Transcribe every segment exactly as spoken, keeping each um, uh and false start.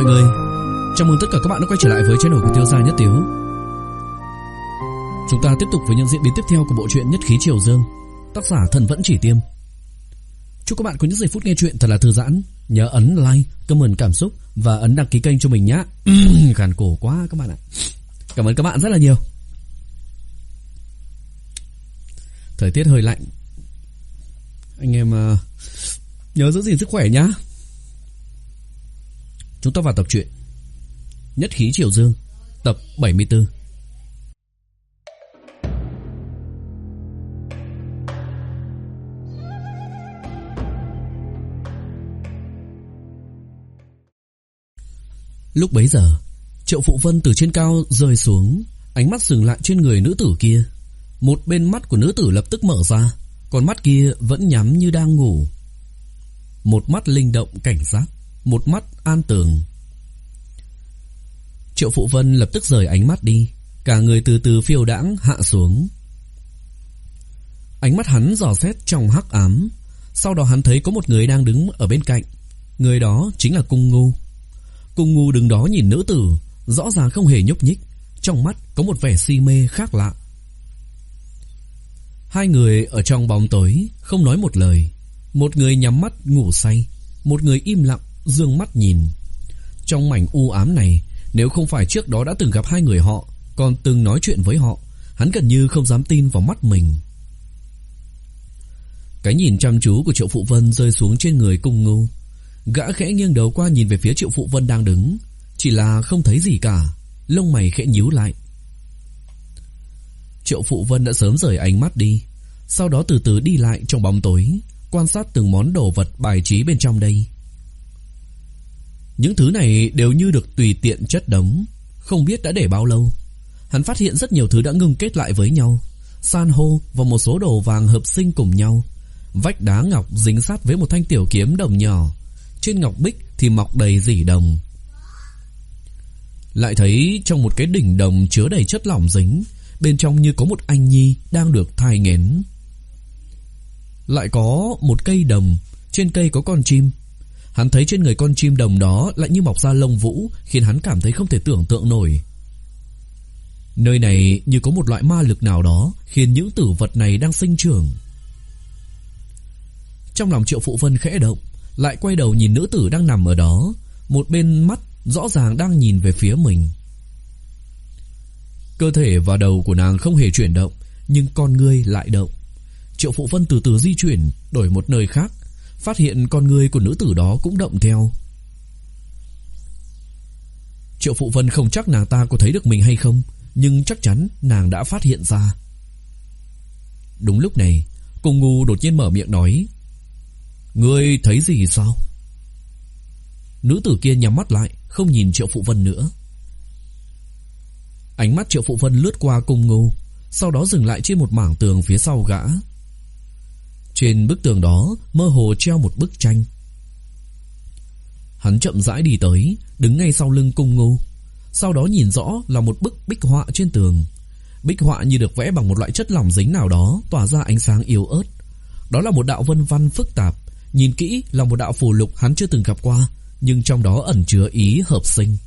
mọi người, chào mừng tất cả các bạn đã quay trở lại với channel của Tiêu Gia Nhất Tiếu. Chúng ta tiếp tục với những diễn biến tiếp theo của bộ truyện Nhất Khí Triều Dương, tác giả Thần Vẫn Chỉ Tiêm. Chúc các bạn có những giây phút nghe truyện thật là thư giãn. Nhớ ấn like, comment cảm xúc và ấn đăng ký kênh cho mình nhé. Khàn cổ quá các bạn ạ. Cảm ơn các bạn rất là nhiều. Thời tiết hơi lạnh, anh em uh, nhớ giữ gìn sức khỏe nhá. Chúng ta vào tập truyện Nhất Khí Triều Dương, tập bảy mươi tư. Lúc bấy giờ, Triệu Phụ Vân từ trên cao rơi xuống, ánh mắt dừng lại trên người nữ tử kia. Một bên mắt của nữ tử lập tức mở ra, còn mắt kia vẫn nhắm như đang ngủ. Một mắt linh động cảnh giác, một mắt an tường. Triệu Phụ Vân lập tức rời ánh mắt đi, cả người từ từ phiêu đãng hạ xuống. Ánh mắt hắn dò xét trong hắc ám, sau đó hắn thấy có một người đang đứng ở bên cạnh. Người đó chính là Cung Ngu. Cung Ngu đứng đó nhìn nữ tử, rõ ràng không hề nhúc nhích, trong mắt có một vẻ si mê khác lạ. Hai người ở trong bóng tối không nói một lời. Một người nhắm mắt ngủ say, một người im lặng dương mắt nhìn. Trong mảnh u ám này, nếu không phải trước đó đã từng gặp hai người họ, còn từng nói chuyện với họ, hắn gần như không dám tin vào mắt mình. Cái nhìn chăm chú của Triệu Phụ Vân rơi xuống trên người Cung Ngu. Gã khẽ nghiêng đầu qua nhìn về phía Triệu Phụ Vân đang đứng, chỉ là không thấy gì cả, lông mày khẽ nhíu lại. Triệu Phụ Vân đã sớm rời ánh mắt đi, sau đó từ từ đi lại trong bóng tối, quan sát từng món đồ vật bài trí bên trong đây. Những thứ này đều như được tùy tiện chất đống, không biết đã để bao lâu. Hắn phát hiện rất nhiều thứ đã ngưng kết lại với nhau, san hô và một số đồ vàng hợp sinh cùng nhau. Vách đá ngọc dính sát với một thanh tiểu kiếm đồng nhỏ, trên ngọc bích thì mọc đầy rỉ đồng. Lại thấy trong một cái đỉnh đồng chứa đầy chất lỏng dính, bên trong như có một anh nhi đang được thai nghén. Lại có một cây đồng, trên cây có con chim. Hắn thấy trên người con chim đồng đó lại như mọc ra lông vũ, khiến hắn cảm thấy không thể tưởng tượng nổi. Nơi này như có một loại ma lực nào đó khiến những tử vật này đang sinh trưởng. Trong lòng Triệu Phụ Vân khẽ động, lại quay đầu nhìn nữ tử đang nằm ở đó, một bên mắt rõ ràng đang nhìn về phía mình. Cơ thể và đầu của nàng không hề chuyển động, nhưng con ngươi lại động. Triệu Phụ Vân từ từ di chuyển, đổi một nơi khác, phát hiện con ngươi của nữ tử đó cũng động theo. Triệu Phụ Vân không chắc nàng ta có thấy được mình hay không, nhưng chắc chắn nàng đã phát hiện ra. Đúng lúc này, Cung Ngu đột nhiên mở miệng nói: "Ngươi thấy gì sao?" Nữ tử kia nhắm mắt lại, không nhìn Triệu Phụ Vân nữa. Ánh mắt Triệu Phụ Vân lướt qua Cung Ngu, sau đó dừng lại trên một mảng tường phía sau gã. Trên bức tường đó mơ hồ treo một bức tranh. Hắn chậm rãi đi tới, đứng ngay sau lưng Cung Ngu, sau đó nhìn rõ là một bức bích họa trên tường. Bích họa như được vẽ bằng một loại chất lỏng dính nào đó, tỏa ra ánh sáng yếu ớt. Đó là một đạo vân văn phức tạp, nhìn kỹ là một đạo phù lục hắn chưa từng gặp qua, nhưng trong đó ẩn chứa ý hợp sinh.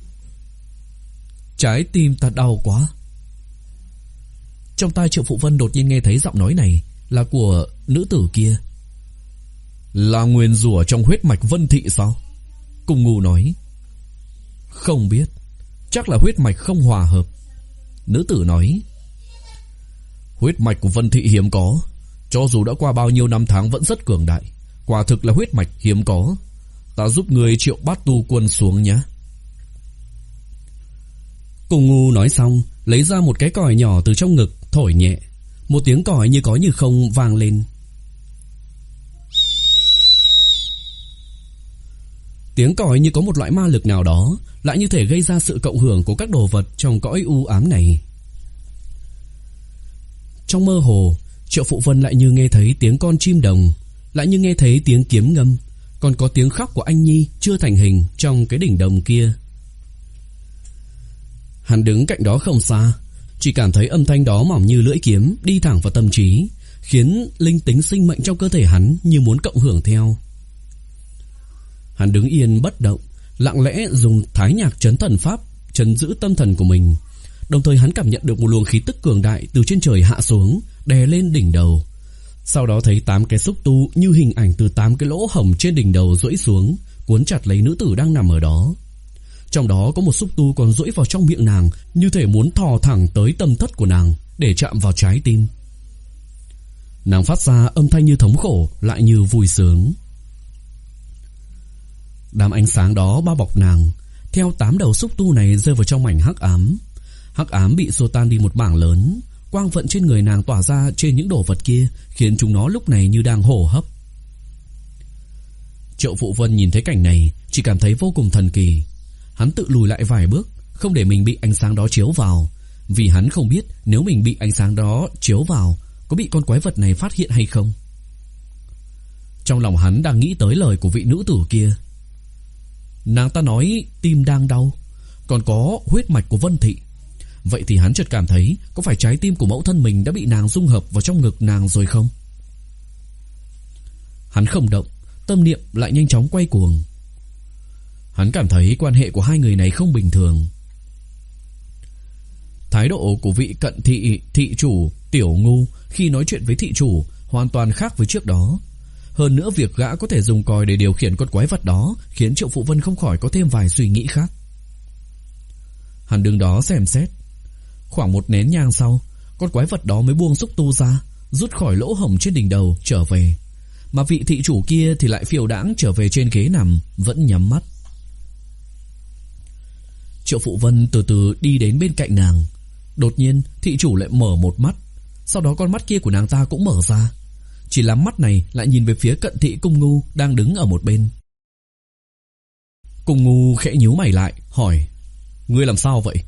Trái tim ta đau quá. Trong tai Triệu Phụ Vân đột nhiên nghe thấy giọng nói này là của nữ tử kia. Là nguyền rủa trong huyết mạch Vân Thị sao? Cung Ngu nói. Không biết, chắc là huyết mạch không hòa hợp. Nữ tử nói. Huyết mạch của Vân Thị hiếm có, cho dù đã qua bao nhiêu năm tháng vẫn rất cường đại. Quả thực là huyết mạch hiếm có. Ta giúp người triệu bát tu quân xuống nhé. Cung Ngu nói xong, lấy ra một cái còi nhỏ từ trong ngực, thổi nhẹ. Một tiếng còi như có như không vang lên. Tiếng còi như có một loại ma lực nào đó, lại như thể gây ra sự cộng hưởng của các đồ vật trong cõi u ám này. Trong mơ hồ, Triệu Phụ Vân lại như nghe thấy tiếng con chim đồng, lại như nghe thấy tiếng kiếm ngâm, còn có tiếng khóc của anh nhi chưa thành hình trong cái đỉnh đồng kia. Hắn đứng cạnh đó không xa, chỉ cảm thấy âm thanh đó mỏng như lưỡi kiếm, đi thẳng vào tâm trí, khiến linh tính sinh mệnh trong cơ thể hắn như muốn cộng hưởng theo. Hắn đứng yên bất động, lặng lẽ dùng thái nhạc trấn thần pháp trấn giữ tâm thần của mình. Đồng thời hắn cảm nhận được một luồng khí tức cường đại từ trên trời hạ xuống, đè lên đỉnh đầu. Sau đó thấy tám cái xúc tu như hình ảnh từ tám cái lỗ hổng trên đỉnh đầu duỗi xuống, cuốn chặt lấy nữ tử đang nằm ở đó. Trong đó có một xúc tu còn duỗi vào trong miệng nàng, như thể muốn thò thẳng tới tâm thất của nàng để chạm vào trái tim. Nàng phát ra âm thanh như thống khổ lại như vui sướng. Đám ánh sáng đó bao bọc nàng, theo tám đầu xúc tu này rơi vào trong mảnh hắc ám. Hắc ám bị xô tan đi một mảng lớn, quang vận trên người nàng tỏa ra trên những đồ vật kia, khiến chúng nó lúc này như đang hô hấp. Triệu Phụ Vân nhìn thấy cảnh này, chỉ cảm thấy vô cùng thần kỳ. Hắn tự lùi lại vài bước, không để mình bị ánh sáng đó chiếu vào, vì hắn không biết nếu mình bị ánh sáng đó chiếu vào, có bị con quái vật này phát hiện hay không. Trong lòng hắn đang nghĩ tới lời của vị nữ tử kia. Nàng ta nói tim đang đau, còn có huyết mạch của Vân Thị. Vậy thì hắn chợt cảm thấy có phải trái tim của mẫu thân mình đã bị nàng dung hợp vào trong ngực nàng rồi không? Hắn không động, tâm niệm lại nhanh chóng quay cuồng. Hắn cảm thấy quan hệ của hai người này không bình thường. Thái độ của vị cận thị thị chủ Tiểu Ngu khi nói chuyện với thị chủ hoàn toàn khác với trước đó. Hơn nữa việc gã có thể dùng còi để điều khiển con quái vật đó khiến Triệu Phụ Vân không khỏi có thêm vài suy nghĩ khác. Hắn đứng đó xem xét. Khoảng một nén nhang sau, con quái vật đó mới buông xúc tu ra, rút khỏi lỗ hổng trên đỉnh đầu trở về. Mà vị thị chủ kia thì lại phiêu đãng trở về trên ghế nằm, vẫn nhắm mắt. Triệu Phụ Vân từ từ đi đến bên cạnh nàng. Đột nhiên thị chủ lại mở một mắt, sau đó con mắt kia của nàng ta cũng mở ra. Chỉ là mắt này lại nhìn về phía cận thị Cung Ngu đang đứng ở một bên. Cung Ngu khẽ nhíu mày lại, hỏi: Ngươi làm sao vậy?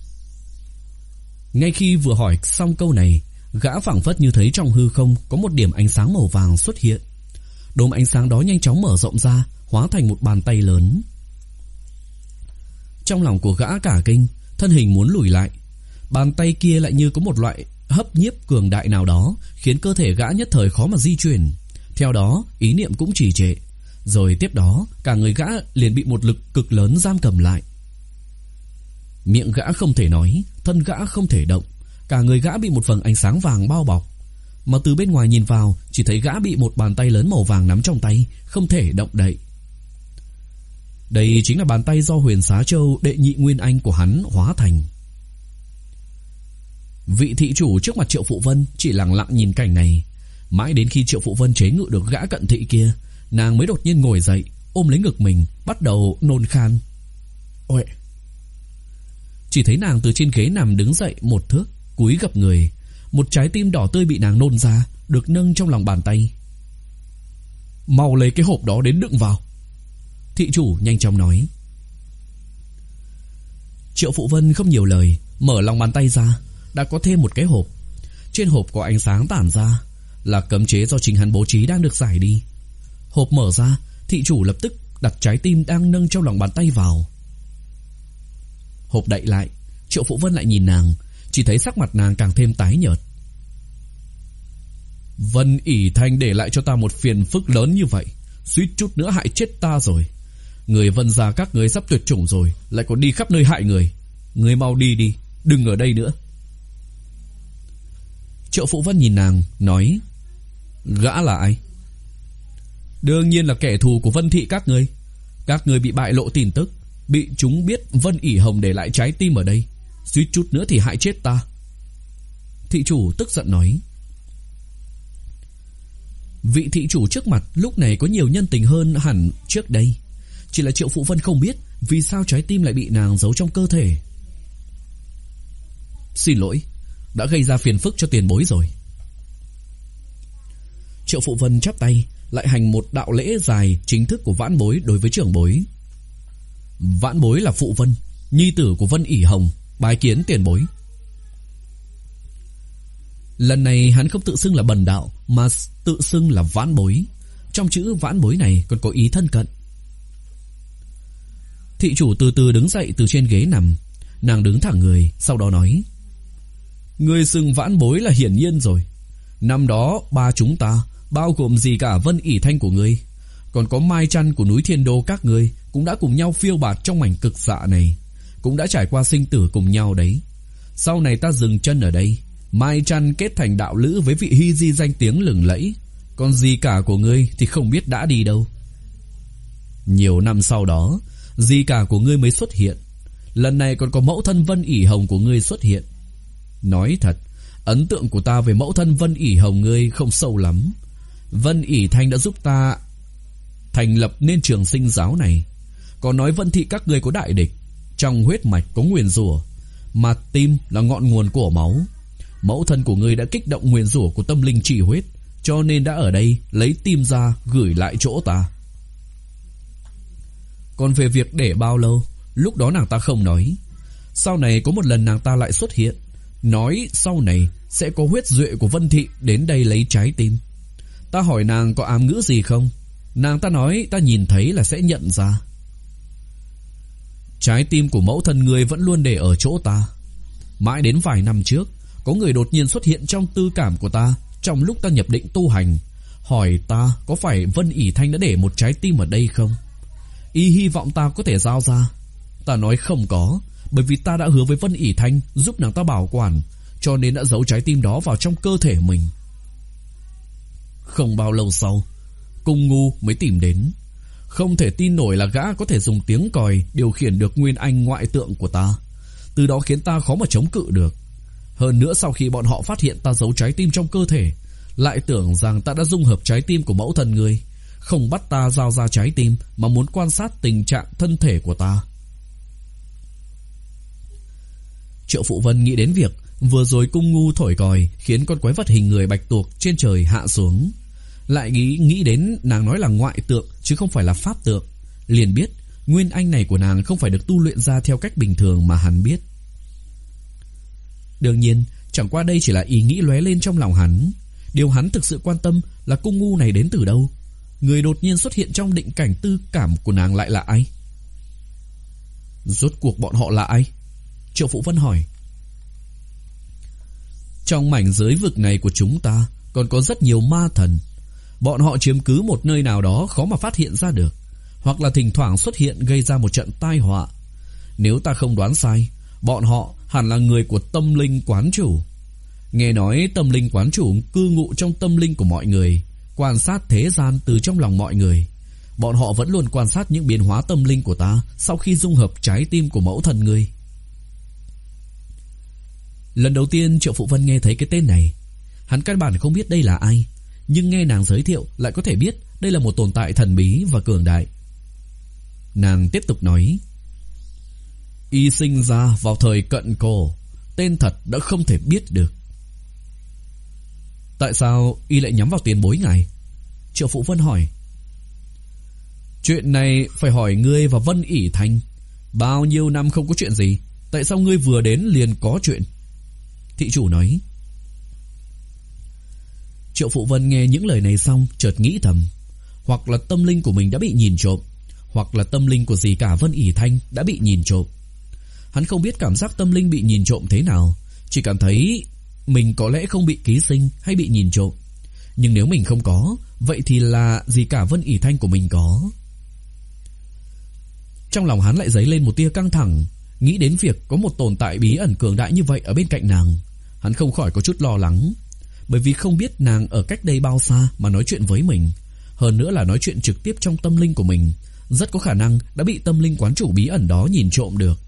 Ngay khi vừa hỏi xong câu này, gã phảng phất như thấy trong hư không có một điểm ánh sáng màu vàng xuất hiện. Đốm ánh sáng đó nhanh chóng mở rộng ra, hóa thành một bàn tay lớn. Trong lòng của gã cả kinh, thân hình muốn lùi lại. Bàn tay kia lại như có một loại hấp nhiếp cường đại nào đó, khiến cơ thể gã nhất thời khó mà di chuyển. Theo đó, ý niệm cũng trì trệ. Rồi tiếp đó, cả người gã liền bị một lực cực lớn giam cầm lại. Miệng gã không thể nói, thân gã không thể động, cả người gã bị một vầng ánh sáng vàng bao bọc. Mà từ bên ngoài nhìn vào, chỉ thấy gã bị một bàn tay lớn màu vàng nắm trong tay, không thể động đậy. Đây chính là bàn tay do Huyền Xá Châu đệ nhị nguyên anh của hắn hóa thành. Vị thị chủ trước mặt Triệu Phụ Vân chỉ lặng lặng nhìn cảnh này. Mãi đến khi Triệu Phụ Vân chế ngự được gã cận thị kia, nàng mới đột nhiên ngồi dậy, ôm lấy ngực mình, bắt đầu nôn khan. Ôi! Chỉ thấy nàng từ trên ghế nằm đứng dậy một thước, cúi gập người. Một trái tim đỏ tươi bị nàng nôn ra, được nâng trong lòng bàn tay. Mau lấy cái hộp đó đến đựng vào, thị chủ nhanh chóng nói. Triệu Phụ Vân không nhiều lời, mở lòng bàn tay ra, đã có thêm một cái hộp. Trên hộp có ánh sáng tản ra, là cấm chế do chính hắn bố trí đang được giải đi. Hộp mở ra, thị chủ lập tức đặt trái tim đang nâng trong lòng bàn tay vào. Hộp đậy lại, Triệu Phụ Vân lại nhìn nàng, chỉ thấy sắc mặt nàng càng thêm tái nhợt. Vân ỷ Thanh để lại cho ta một phiền phức lớn như vậy, suýt chút nữa hại chết ta rồi. Người Vân gia các người sắp tuyệt chủng rồi, lại còn đi khắp nơi hại người. Người mau đi đi, đừng ở đây nữa. Triệu Phụ Vân nhìn nàng, nói: Gã là ai? Đương nhiên là kẻ thù của Vân thị các ngươi. Các ngươi bị bại lộ tin tức, bị chúng biết Vân ỷ Hồng để lại trái tim ở đây, suýt chút nữa thì hại chết ta. Thị chủ tức giận nói. Vị thị chủ trước mặt lúc này có nhiều nhân tình hơn hẳn trước đây. Chỉ là Triệu Phụ Vân không biết vì sao trái tim lại bị nàng giấu trong cơ thể. Xin lỗi, đã gây ra phiền phức cho tiền bối rồi. Triệu Phụ Vân chắp tay, lại hành một đạo lễ dài chính thức của vãn bối đối với trưởng bối. Vãn bối là Phụ Vân, nhi tử của Vân ỷ Hồng, bái kiến tiền bối. Lần này hắn không tự xưng là bần đạo, mà tự xưng là vãn bối. Trong chữ vãn bối này còn có ý thân cận. Thị chủ từ từ đứng dậy từ trên ghế nằm. Nàng đứng thẳng người, sau đó nói: Người xưng vãn bối là hiển nhiên rồi. Năm đó ba chúng ta, bao gồm gì cả Vân ỷ Thanh của ngươi, Còn có Mai Trăn của núi Thiên Đô các ngươi cũng đã cùng nhau phiêu bạt trong mảnh cực dạ này, cũng đã trải qua sinh tử cùng nhau đấy. Sau này ta dừng chân ở đây, Mai Trăn kết thành đạo lữ với vị Hy Di danh tiếng lừng lẫy, còn dì cả của ngươi thì không biết đã đi đâu. Nhiều năm sau đó, dì cả của ngươi mới xuất hiện. Lần này còn có mẫu thân Vân ỉ Hồng của ngươi xuất hiện. Nói thật, ấn tượng của ta về mẫu thân Vân ỉ Hồng ngươi không sâu lắm. Vân ỉ Thanh đã giúp ta thành lập nên trường sinh giáo này. Còn nói Vân thị các ngươi có đại địch, trong huyết mạch có nguyền rủa, mà tim là ngọn nguồn của máu. Mẫu thân của ngươi đã kích động nguyền rủa của tâm linh chỉ huyết, cho nên đã ở đây lấy tim ra gửi lại chỗ ta. Còn về việc để bao lâu, lúc đó nàng ta không nói. Sau này có một lần nàng ta lại xuất hiện, nói sau này sẽ có huyết duệ của Vân thị đến đây lấy trái tim. Ta hỏi nàng có ám ngữ gì không, nàng ta nói ta nhìn thấy là sẽ nhận ra. Trái tim của mẫu thân ngươi vẫn luôn để ở chỗ ta. Mãi đến vài năm trước, có người đột nhiên xuất hiện trong tư cảm của ta trong lúc ta nhập định tu hành, hỏi ta có phải Vân ỉ Thanh đã để một trái tim ở đây không. Y hy vọng ta có thể giao ra. Ta nói không có, bởi vì ta đã hứa với Vân ỉ Thanh giúp nàng ta bảo quản, cho nên đã giấu trái tim đó vào trong cơ thể mình. Không bao lâu sau, Cung Ngu mới tìm đến. Không thể tin nổi là gã có thể dùng tiếng còi điều khiển được nguyên anh ngoại tượng của ta, từ đó khiến ta khó mà chống cự được. Hơn nữa sau khi bọn họ phát hiện ta giấu trái tim trong cơ thể, lại tưởng rằng ta đã dung hợp trái tim của mẫu thân ngươi, không bắt ta giao ra trái tim mà muốn quan sát tình trạng thân thể của ta. Triệu Phụ Vân nghĩ đến việc vừa rồi Cung Ngu thổi còi khiến con quái vật hình người bạch tuộc trên trời hạ xuống, lại nghĩ, nghĩ đến nàng nói là ngoại tượng chứ không phải là pháp tượng, liền biết nguyên anh này của nàng không phải được tu luyện ra theo cách bình thường mà hắn biết. Đương nhiên, chẳng qua đây chỉ là ý nghĩ lóe lên trong lòng hắn. Điều hắn thực sự quan tâm là Cung Ngu này đến từ đâu, người đột nhiên xuất hiện trong định cảnh tư cảm của nàng lại là ai. Rốt cuộc bọn họ là ai? Triệu Phụ Vân hỏi. Trong mảnh giới vực này của chúng ta còn có rất nhiều ma thần. Bọn họ chiếm cứ một nơi nào đó khó mà phát hiện ra được, hoặc là thỉnh thoảng xuất hiện gây ra một trận tai họa. Nếu ta không đoán sai, bọn họ hẳn là người của tâm linh quán chủ. Nghe nói tâm linh quán chủ cư ngụ trong tâm linh của mọi người, quan sát thế gian từ trong lòng mọi người. Bọn họ vẫn luôn quan sát những biến hóa tâm linh của ta sau khi dung hợp trái tim của mẫu thần ngươi. Lần đầu tiên Triệu Phụ Vân nghe thấy cái tên này. Hắn căn bản không biết đây là ai, nhưng nghe nàng giới thiệu lại có thể biết đây là một tồn tại thần bí và cường đại. Nàng tiếp tục nói: Y sinh ra vào thời cận cổ, tên thật đã không thể biết được. Tại sao y lại nhắm vào tiền bối ngài? Triệu Phụ Vân hỏi. Chuyện này phải hỏi ngươi và Vân ỉ Thanh. Bao nhiêu năm không có chuyện gì, tại sao ngươi vừa đến liền có chuyện? Thị chủ nói. Triệu Phụ Vân nghe những lời này xong chợt nghĩ thầm, hoặc là tâm linh của mình đã bị nhìn trộm, hoặc là tâm linh của dì cả Vân ỉ Thanh đã bị nhìn trộm. Hắn không biết cảm giác tâm linh bị nhìn trộm thế nào, chỉ cảm thấy mình có lẽ không bị ký sinh hay bị nhìn trộm. Nhưng nếu mình không có, vậy thì là dì cả Vân ỉ Thanh của mình có. Trong lòng hắn lại dấy lên một tia căng thẳng, nghĩ đến việc có một tồn tại bí ẩn cường đại như vậy ở bên cạnh nàng. Hắn không khỏi có chút lo lắng, bởi vì không biết nàng ở cách đây bao xa mà nói chuyện với mình, hơn nữa là nói chuyện trực tiếp trong tâm linh của mình, rất có khả năng đã bị tâm linh quán chủ bí ẩn đó nhìn trộm được.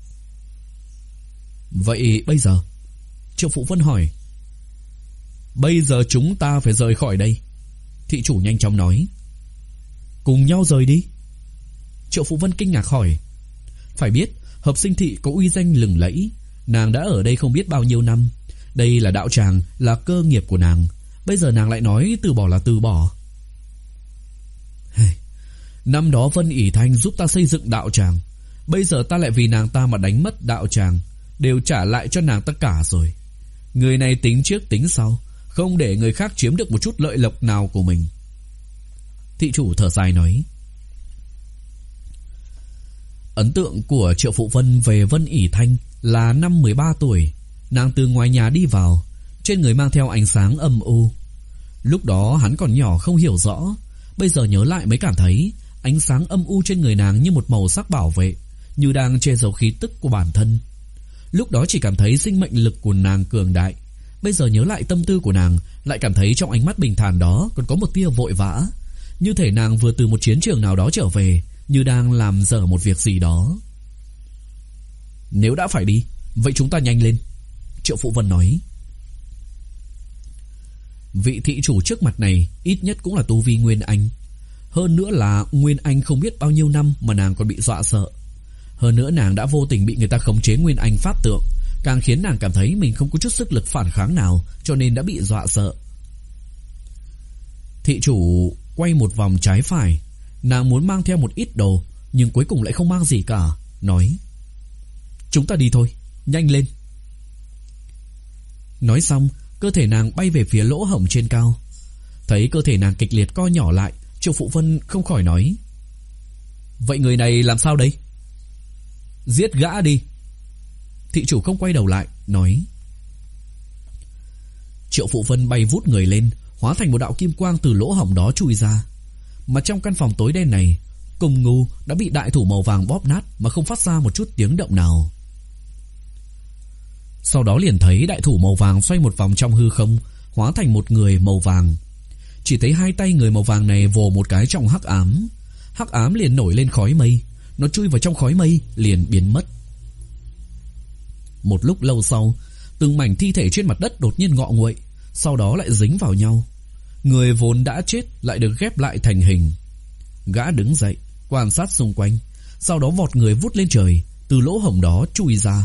Vậy bây giờ? Triệu Phụ Vân hỏi. Bây giờ chúng ta phải rời khỏi đây, thị chủ nhanh chóng nói. Cùng nhau rời đi? Triệu Phụ Vân kinh ngạc hỏi. Phải biết Hợp Sinh thị có uy danh lừng lẫy, nàng đã ở đây không biết bao nhiêu năm. Đây là đạo tràng, là cơ nghiệp của nàng. Bây giờ nàng lại nói từ bỏ là từ bỏ. Năm đó Vân ỉ Thanh giúp ta xây dựng đạo tràng, bây giờ ta lại vì nàng ta mà đánh mất đạo tràng, đều trả lại cho nàng tất cả rồi. Người này tính trước tính sau, không để người khác chiếm được một chút lợi lộc nào của mình. Thị chủ thở dài nói. Ấn tượng của Triệu Phụ Vân về Vân ỉ Thanh là năm mười ba tuổi, nàng từ ngoài nhà đi vào, trên người mang theo ánh sáng âm u. Lúc đó hắn còn nhỏ không hiểu rõ, Bây giờ nhớ lại mới cảm thấy ánh sáng âm u trên người nàng như một màu sắc bảo vệ, như đang che giấu khí tức của bản thân. Lúc đó chỉ cảm thấy sinh mệnh lực của nàng cường đại. Bây giờ nhớ lại tâm tư của nàng, lại cảm thấy trong ánh mắt bình thản đó còn có một tia vội vã, như thể nàng vừa từ một chiến trường nào đó trở về, như đang làm dở một việc gì đó. Nếu đã phải đi, vậy chúng ta nhanh lên, Triệu Phụ Vân nói. Vị thị chủ trước mặt này ít nhất cũng là tu vi Nguyên Anh. Hơn nữa là Nguyên Anh không biết bao nhiêu năm mà nàng còn bị dọa sợ. Hơn nữa nàng đã vô tình bị người ta khống chế Nguyên Anh pháp tượng, càng khiến nàng cảm thấy mình không có chút sức lực phản kháng nào, cho nên đã bị dọa sợ. Thị chủ quay một vòng trái phải, nàng muốn mang theo một ít đồ, nhưng cuối cùng lại không mang gì cả, nói: Chúng ta đi thôi, nhanh lên. Nói xong, cơ thể nàng bay về phía lỗ hổng trên cao. Thấy cơ thể nàng kịch liệt co nhỏ lại, Triệu Phụ Vân không khỏi nói: Vậy người này làm sao đây? Giết gã đi. Thị chủ không quay đầu lại, nói. Triệu Phụ Vân bay vút người lên, hóa thành một đạo kim quang từ lỗ hổng đó chui ra. Mà trong căn phòng tối đen này, Cùng Ngu đã bị đại thủ màu vàng bóp nát mà không phát ra một chút tiếng động nào. Sau đó liền thấy đại thủ màu vàng xoay một vòng trong hư không, hóa thành một người màu vàng. Chỉ thấy hai tay người màu vàng này vồ một cái trong hắc ám. Hắc ám liền nổi lên khói mây, nó chui vào trong khói mây liền biến mất. Một lúc lâu sau, từng mảnh thi thể trên mặt đất đột nhiên ngọ nguậy, sau đó lại dính vào nhau. Người vốn đã chết lại được ghép lại thành hình. Gã đứng dậy, quan sát xung quanh, sau đó vọt người vút lên trời, từ lỗ hổng đó chui ra.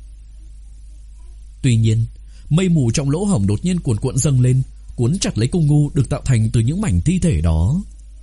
Tuy nhiên, mây mù trong lỗ hổng đột nhiên cuồn cuộn dâng lên, cuốn chặt lấy Cung Ngu được tạo thành từ những mảnh thi thể đó.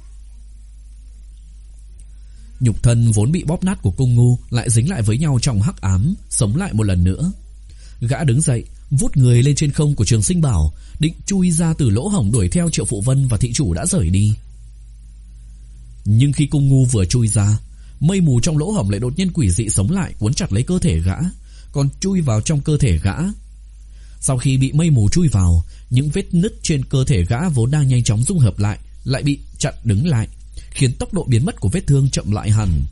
Nhục thân vốn bị bóp nát của Cung Ngu lại dính lại với nhau trong hắc ám, sống lại một lần nữa. Gã đứng dậy, vút người lên trên không của Trường Sinh Bảo, định chui ra từ lỗ hổng đuổi theo Triệu Phụ Vân và thị chủ đã rời đi. Nhưng khi Cung Ngu vừa chui ra, mây mù trong lỗ hổng lại đột nhiên quỷ dị sống lại, cuốn chặt lấy cơ thể gã, còn chui vào trong cơ thể gã. Sau khi bị mây mù chui vào, những vết nứt trên cơ thể gã vốn đang nhanh chóng dung hợp lại lại bị chặn đứng lại, khiến tốc độ biến mất của vết thương chậm lại hẳn.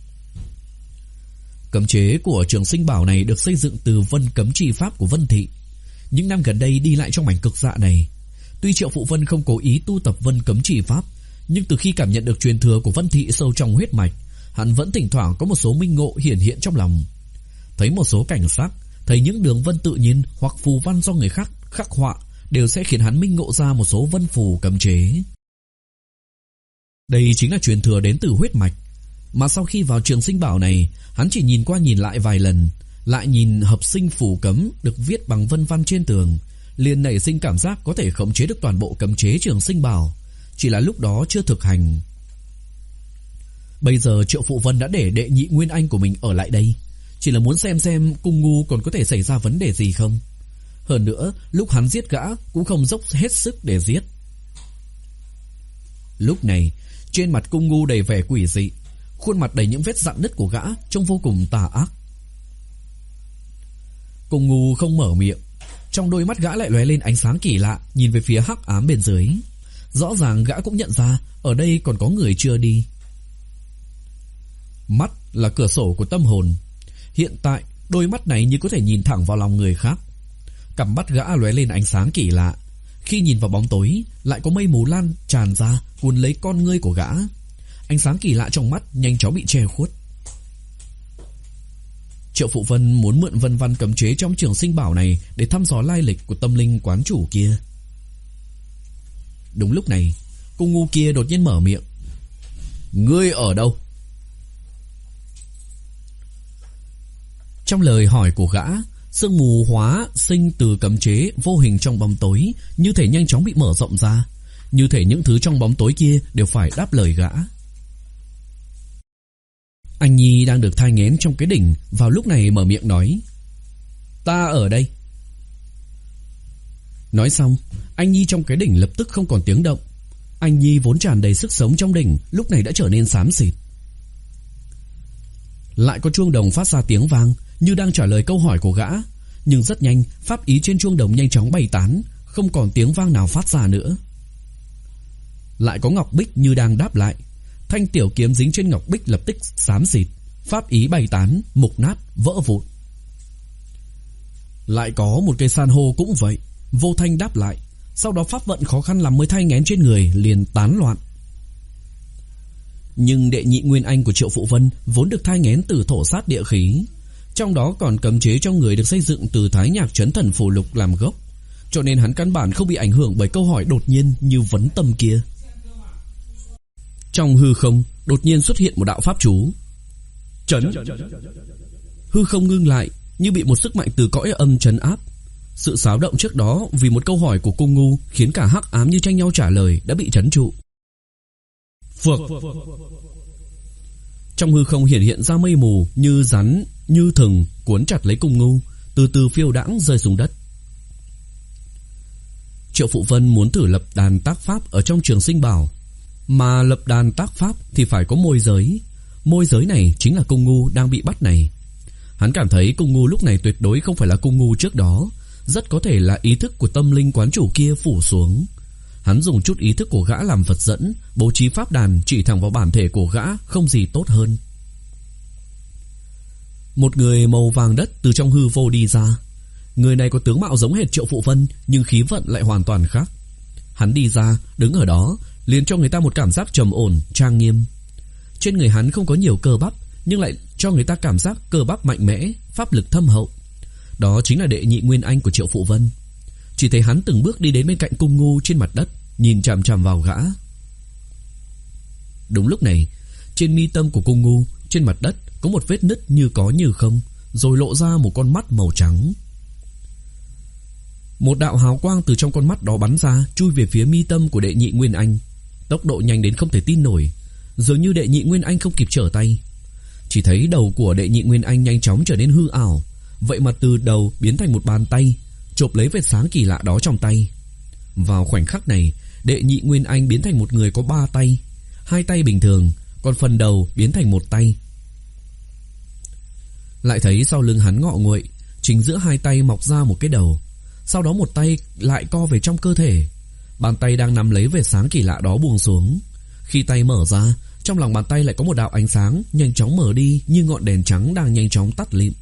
Cấm chế của Trường Sinh Bảo này được xây dựng từ vân cấm chi pháp của Vân Thị. Những năm gần đây đi lại trong mảnh cực dạ này, tuy Triệu Phụ Vân không cố ý tu tập vân cấm chi pháp, nhưng từ khi cảm nhận được truyền thừa của Vân Thị sâu trong huyết mạch, hắn vẫn thỉnh thoảng có một số minh ngộ hiển hiện trong lòng. Thấy một số cảnh sắc, thấy những đường vân tự nhiên hoặc phù văn do người khác khắc họa, đều sẽ khiến hắn minh ngộ ra một số vân phù cấm chế. Đây chính là truyền thừa đến từ huyết mạch, mà sau khi vào Trường Sinh Bảo này, hắn chỉ nhìn qua nhìn lại vài lần, lại nhìn hợp sinh phù cấm được viết bằng vân văn trên tường, liền nảy sinh cảm giác có thể khống chế được toàn bộ cấm chế Trường Sinh Bảo, chỉ là lúc đó chưa thực hành. Bây giờ Triệu Phụ Vân đã để đệ nhị Nguyên Anh của mình ở lại đây, chỉ là muốn xem xem Cung Ngu còn có thể xảy ra vấn đề gì không. Hơn nữa, lúc hắn giết gã cũng không dốc hết sức để giết. Lúc này, trên mặt Cung Ngu đầy vẻ quỷ dị, khuôn mặt đầy những vết rạn nứt của gã trông vô cùng tà ác. Cung Ngu không mở miệng, trong đôi mắt gã lại lóe lên ánh sáng kỳ lạ, nhìn về phía hắc ám bên dưới. Rõ ràng gã cũng nhận ra ở đây còn có người chưa đi. Mắt là cửa sổ của tâm hồn. Hiện tại đôi mắt này như có thể nhìn thẳng vào lòng người khác. Cặp mắt gã lóe lên ánh sáng kỳ lạ. Khi nhìn vào bóng tối, lại có mây mù lan tràn ra cuốn lấy con ngươi của gã. Ánh sáng kỳ lạ trong mắt nhanh chóng bị che khuất. Triệu Phụ Vân muốn mượn vân văn cấm chế trong Trường Sinh Bảo này để thăm dò lai lịch của tâm linh quán chủ kia. Đúng lúc này, Cung Ngu kia đột nhiên mở miệng. Ngươi ở đâu? Trong lời hỏi của gã, sương mù hóa sinh từ cấm chế vô hình trong bóng tối như thể nhanh chóng bị mở rộng ra, như thể những thứ trong bóng tối kia đều phải đáp lời gã. Anh Nhi đang được thai nghén trong cái đỉnh vào lúc này mở miệng nói. Ta ở đây. Nói xong, anh Nhi trong cái đỉnh lập tức không còn tiếng động. Anh Nhi vốn tràn đầy sức sống trong đỉnh lúc này đã trở nên xám xịt. Lại có chuông đồng phát ra tiếng vang như đang trả lời câu hỏi của gã, nhưng rất nhanh pháp ý trên chuông đồng nhanh chóng bay tán, không còn tiếng vang nào phát ra nữa. Lại có ngọc bích như đang đáp lại. Thanh tiểu kiếm dính trên ngọc bích lập tức xám xịt, pháp ý bay tán, mục nát, vỡ vụn. Lại có một cây san hô cũng vậy, vô thanh đáp lại. Sau đó pháp vận khó khăn lắm mới thay nghén trên người liền tán loạn. Nhưng đệ nhị nguyên anh của Triệu Phụ Vân vốn được thai nghén từ thổ sát địa khí, trong đó còn cấm chế trong người được xây dựng từ Thái Nhạc Chấn Thần Phù Lục làm gốc, cho nên hắn căn bản không bị ảnh hưởng bởi câu hỏi đột nhiên như vấn tâm kia. Trong hư không đột nhiên xuất hiện một đạo pháp chú. Chấn. Hư không ngưng lại, như bị một sức mạnh từ cõi âm trấn áp. Sự xáo động trước đó vì một câu hỏi của Cung Ngu khiến cả hắc ám như tranh nhau trả lời đã bị trấn trụ. Phược. Trong hư không hiện hiện ra mây mù như rắn, như thừng cuốn chặt lấy Cung Ngu, từ từ phiêu đãng rơi xuống đất. Triệu Phụ Vân muốn thử lập đàn tác pháp ở trong Trường Sinh Bảo, mà lập đàn tác pháp thì phải có môi giới. Môi giới này chính là Cung Ngu đang bị bắt này. Hắn cảm thấy Cung Ngu lúc này tuyệt đối không phải là Cung Ngu trước đó, rất có thể là ý thức của tâm linh quán chủ kia phủ xuống. Hắn dùng chút ý thức của gã làm vật dẫn, bố trí pháp đàn chỉ thẳng vào bản thể của gã, không gì tốt hơn. Một người màu vàng đất từ trong hư vô đi ra. Người này có tướng mạo giống hệt Triệu Phụ Vân, nhưng khí vận lại hoàn toàn khác. Hắn đi ra, đứng ở đó, liền cho người ta một cảm giác trầm ổn, trang nghiêm. Trên người hắn không có nhiều cơ bắp, nhưng lại cho người ta cảm giác cơ bắp mạnh mẽ, pháp lực thâm hậu. Đó chính là đệ nhị nguyên anh của Triệu Phụ Vân. Chỉ thấy hắn từng bước đi đến bên cạnh Cung Ngu trên mặt đất, nhìn chằm chằm vào gã. Đúng lúc này, trên mi tâm của Cung Ngu, trên mặt đất có một vết nứt như có như không, rồi lộ ra một con mắt màu trắng. Một đạo hào quang từ trong con mắt đó bắn ra, chui về phía mi tâm của đệ nhị nguyên anh. Tốc độ nhanh đến không thể tin nổi, dường như đệ nhị nguyên anh không kịp trở tay. Chỉ thấy đầu của đệ nhị nguyên anh nhanh chóng trở nên hư ảo, vậy mà từ đầu biến thành một bàn tay, chộp lấy vệt sáng kỳ lạ đó trong tay. Vào khoảnh khắc này, đệ nhị nguyên anh biến thành một người có ba tay, hai tay bình thường, còn phần đầu biến thành một tay. Lại thấy sau lưng hắn ngọ nguậy, chính giữa hai tay mọc ra một cái đầu. Sau đó một tay lại co về trong cơ thể. Bàn tay đang nắm lấy vệt sáng kỳ lạ đó buông xuống. Khi tay mở ra, trong lòng bàn tay lại có một đạo ánh sáng nhanh chóng mở đi, như ngọn đèn trắng đang nhanh chóng tắt lịm.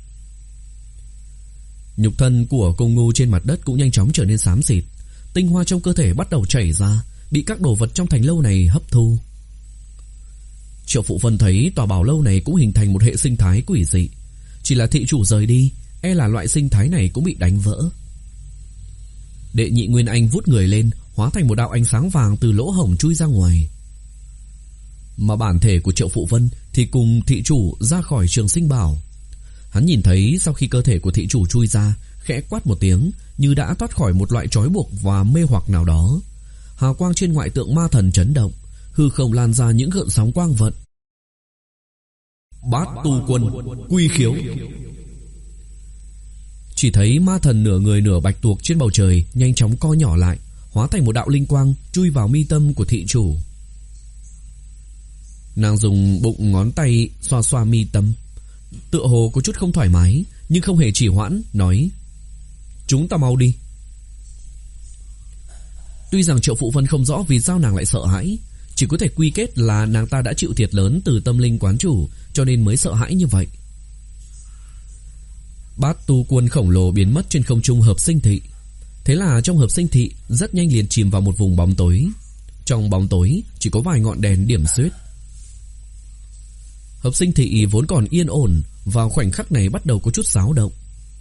Nhục thân của Cung Ngu trên mặt đất cũng nhanh chóng trở nên xám xịt. Tinh hoa trong cơ thể bắt đầu chảy ra, bị các đồ vật trong thành lâu này hấp thu. Triệu Phụ Vân thấy tòa bảo lâu này cũng hình thành một hệ sinh thái quỷ dị. Chỉ là thị chủ rời đi, e là loại sinh thái này cũng bị đánh vỡ. Đệ nhị nguyên anh vút người lên, hóa thành một đạo ánh sáng vàng từ lỗ hổng chui ra ngoài. Mà bản thể của Triệu Phụ Vân thì cùng thị chủ ra khỏi Trường Sinh Bảo. Hắn nhìn thấy sau khi cơ thể của thị chủ chui ra, khẽ quát một tiếng, như đã thoát khỏi một loại trói buộc và mê hoặc nào đó. Hào quang trên ngoại tượng ma thần chấn động, hư không lan ra những gợn sóng quang vận. Bát tu quân, quy khiếu. Chỉ thấy ma thần nửa người nửa bạch tuộc trên bầu trời nhanh chóng co nhỏ lại, hóa thành một đạo linh quang chui vào mi tâm của thị chủ. Nàng dùng bụng ngón tay xoa xoa mi tâm, tựa hồ có chút không thoải mái, nhưng không hề trì hoãn, nói: "Chúng ta mau đi." Tuy rằng Triệu Phụ Vân không rõ vì sao nàng lại sợ hãi, chỉ có thể quy kết là nàng ta đã chịu thiệt lớn từ tâm linh quán chủ, cho nên mới sợ hãi như vậy. Bát tu quân khổng lồ biến mất trên không trung hợp sinh thị. Thế là trong hợp sinh thị rất nhanh liền chìm vào một vùng bóng tối. Trong bóng tối chỉ có vài ngọn đèn điểm xuyết. Hợp sinh thị vốn còn yên ổn, vào khoảnh khắc này bắt đầu có chút xáo động.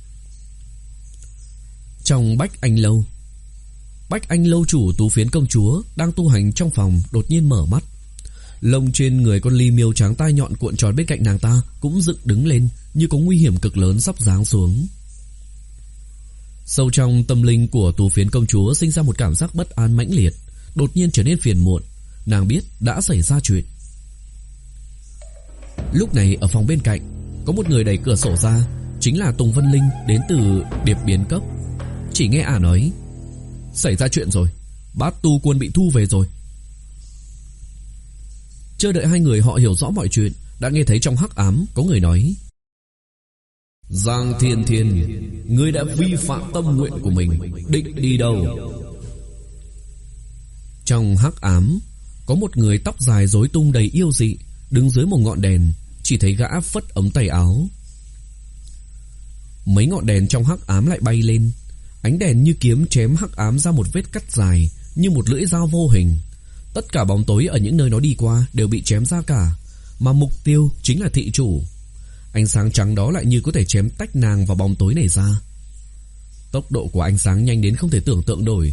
Trong Bách Anh Lâu, Bách Anh Lâu chủ Tú Phiến công chúa đang tu hành trong phòng đột nhiên mở mắt. Lông trên người con ly miêu trắng tai nhọn cuộn tròn bên cạnh nàng ta cũng dựng đứng lên, như có nguy hiểm cực lớn sắp giáng xuống. Sâu trong tâm linh của Tú Phiến công chúa sinh ra một cảm giác bất an mãnh liệt, đột nhiên trở nên phiền muộn. Nàng biết đã xảy ra chuyện. Lúc này ở phòng bên cạnh có một người đẩy cửa sổ ra, chính là Tùng Vân Linh đến từ Điệp Biến Cốc. Chỉ nghe ả nói: "Xảy ra chuyện rồi, Bát tu quân bị thu về rồi." Chưa đợi hai người họ hiểu rõ mọi chuyện, đã nghe thấy trong hắc ám có người nói: "Giang Thiên Thiên, ngươi đã vi phạm tâm nguyện của mình, định đi đâu?" Trong hắc ám, có một người tóc dài rối tung đầy yêu dị đứng dưới một ngọn đèn, chỉ thấy gã phất ống tay áo. Mấy ngọn đèn trong hắc ám lại bay lên, ánh đèn như kiếm chém hắc ám ra một vết cắt dài như một lưỡi dao vô hình. Tất cả bóng tối ở những nơi nó đi qua đều bị chém ra cả, mà mục tiêu chính là thị chủ. Ánh sáng trắng đó lại như có thể chém tách nàng vào bóng tối này ra. Tốc độ của ánh sáng nhanh đến không thể tưởng tượng nổi.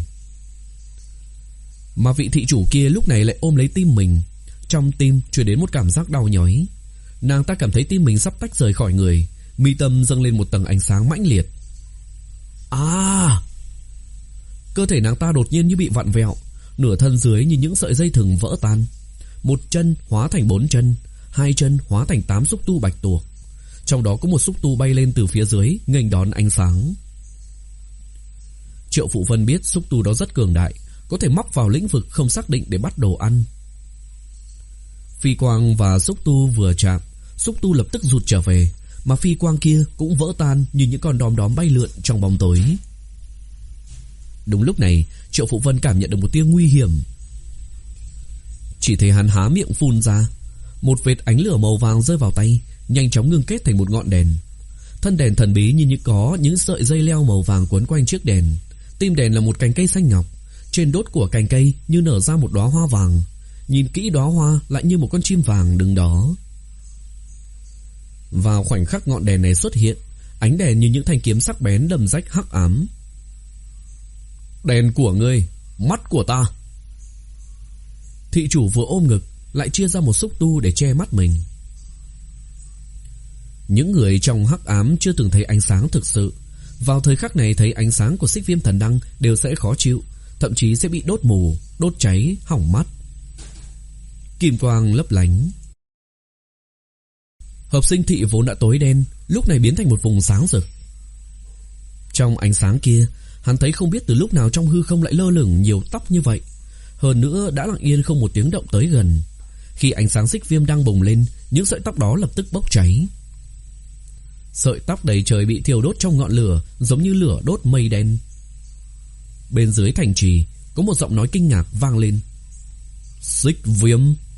Mà vị thị chủ kia lúc này lại ôm lấy tim mình, trong tim truyền đến một cảm giác đau nhói. Nàng ta cảm thấy tim mình sắp tách rời khỏi người, mi tâm dâng lên một tầng ánh sáng mãnh liệt. À! Cơ thể nàng ta đột nhiên như bị vặn vẹo, nửa thân dưới như những sợi dây thừng vỡ tan. Một chân hóa thành bốn chân, hai chân hóa thành tám xúc tu bạch tuộc. Trong đó có một xúc tu bay lên từ phía dưới, nghênh đón ánh sáng. Triệu Phụ Vân biết xúc tu đó rất cường đại, có thể móc vào lĩnh vực không xác định để bắt đồ ăn. Phi quang và xúc tu vừa chạm, xúc tu lập tức rụt trở về, mà phi quang kia cũng vỡ tan như những con đom đóm bay lượn trong bóng tối. Đúng lúc này, Triệu Phụ Vân cảm nhận được một tia nguy hiểm. Chỉ thấy hắn há miệng phun ra, một vệt ánh lửa màu vàng rơi vào tay, nhanh chóng ngưng kết thành một ngọn đèn. Thân đèn thần bí như những có những sợi dây leo màu vàng quấn quanh chiếc đèn. Tim đèn là một cành cây xanh ngọc, trên đốt của cành cây như nở ra một đóa hoa vàng. Nhìn kỹ đóa hoa lại như một con chim vàng đứng đó. Vào khoảnh khắc ngọn đèn này xuất hiện, ánh đèn như những thanh kiếm sắc bén đâm rách hắc ám. Đèn của ngươi, mắt của ta. Thị chủ vừa ôm ngực lại chia ra một xúc tu để che mắt mình. Những người trong hắc ám chưa từng thấy ánh sáng thực sự, vào thời khắc này thấy ánh sáng của xích viêm thần đăng đều sẽ khó chịu, thậm chí sẽ bị đốt mù, đốt cháy, hỏng mắt. Kim quang lấp lánh. Hợp sinh thị vốn đã tối đen, lúc này biến thành một vùng sáng rực. Trong ánh sáng kia, hắn thấy không biết từ lúc nào trong hư không lại lơ lửng nhiều tóc như vậy. Hơn nữa đã lặng yên không một tiếng động tới gần. Khi ánh sáng xích viêm đang bùng lên, những sợi tóc đó lập tức bốc cháy. Sợi tóc đầy trời bị thiêu đốt trong ngọn lửa, giống như lửa đốt mây đen. Bên dưới thành trì có một giọng nói kinh ngạc vang lên. Xích viêm.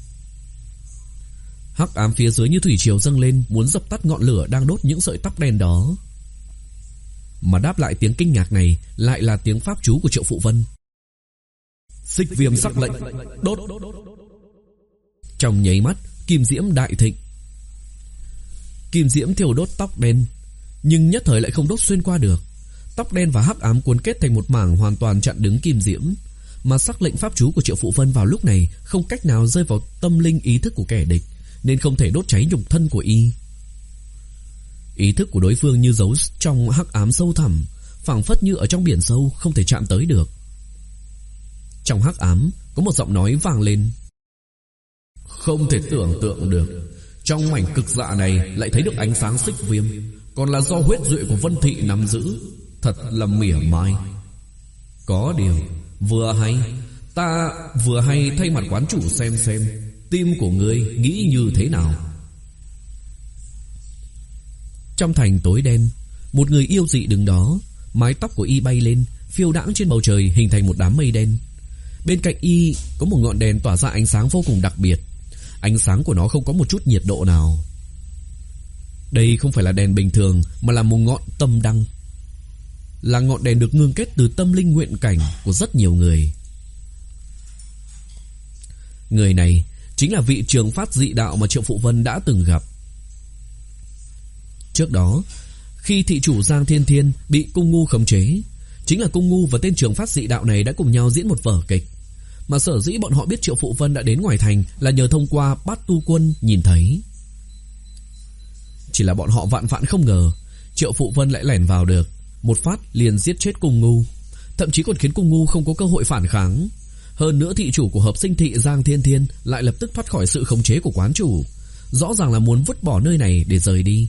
Hắc ám phía dưới như thủy triều dâng lên, muốn dập tắt ngọn lửa đang đốt những sợi tóc đen đó. Mà đáp lại tiếng kinh ngạc này lại là tiếng pháp chú của Triệu Phụ Vân. Xích viêm sắc lệnh, đốt. Trong nháy mắt, kim diễm đại thịnh. Kim diễm thiêu đốt tóc đen, nhưng nhất thời lại không đốt xuyên qua được. Tóc đen và hắc ám cuốn kết thành một mảng hoàn toàn chặn đứng kim diễm. Mà sắc lệnh pháp chú của Triệu Phụ Vân vào lúc này không cách nào rơi vào tâm linh ý thức của kẻ địch, nên không thể đốt cháy nhục thân của y. Ý thức của đối phương như giấu trong hắc ám sâu thẳm, phảng phất như ở trong biển sâu, không thể chạm tới được. Trong hắc ám có một giọng nói vang lên. Không thể tưởng tượng được, trong mảnh cực dạ này lại thấy được ánh sáng xích viêm, còn là do huyết duệ của Vân Thị nắm giữ. Thật là mỉa mai. Có điều vừa hay, ta vừa hay thay mặt quán chủ xem xem tim của ngươi nghĩ như thế nào. Trong thành tối đen, một người yêu dị đứng đó, mái tóc của y bay lên, phiêu đãng trên bầu trời hình thành một đám mây đen. Bên cạnh y có một ngọn đèn tỏa ra ánh sáng vô cùng đặc biệt. Ánh sáng của nó không có một chút nhiệt độ nào. Đây không phải là đèn bình thường, mà là một ngọn tâm đăng. Là ngọn đèn được ngưng kết từ tâm linh nguyện cảnh của rất nhiều người. Người này chính là vị trường phát dị đạo mà Triệu Phụ Vân đã từng gặp. Trước đó, khi thị chủ Giang Thiên Thiên bị Cung Ngu khống chế, chính là Cung Ngu và tên trường phát dị đạo này đã cùng nhau diễn một vở kịch. Mà sở dĩ bọn họ biết Triệu Phụ Vân đã đến ngoài thành là nhờ thông qua Bát Tu Quân nhìn thấy. Chỉ là bọn họ vạn vạn không ngờ Triệu Phụ Vân lại lẻn vào được, một phát liền giết chết Cung Ngu, thậm chí còn khiến Cung Ngu không có cơ hội phản kháng. Hơn nữa thị chủ của hợp sinh thị Giang Thiên Thiên lại lập tức thoát khỏi sự khống chế của quán chủ, rõ ràng là muốn vứt bỏ nơi này để rời đi.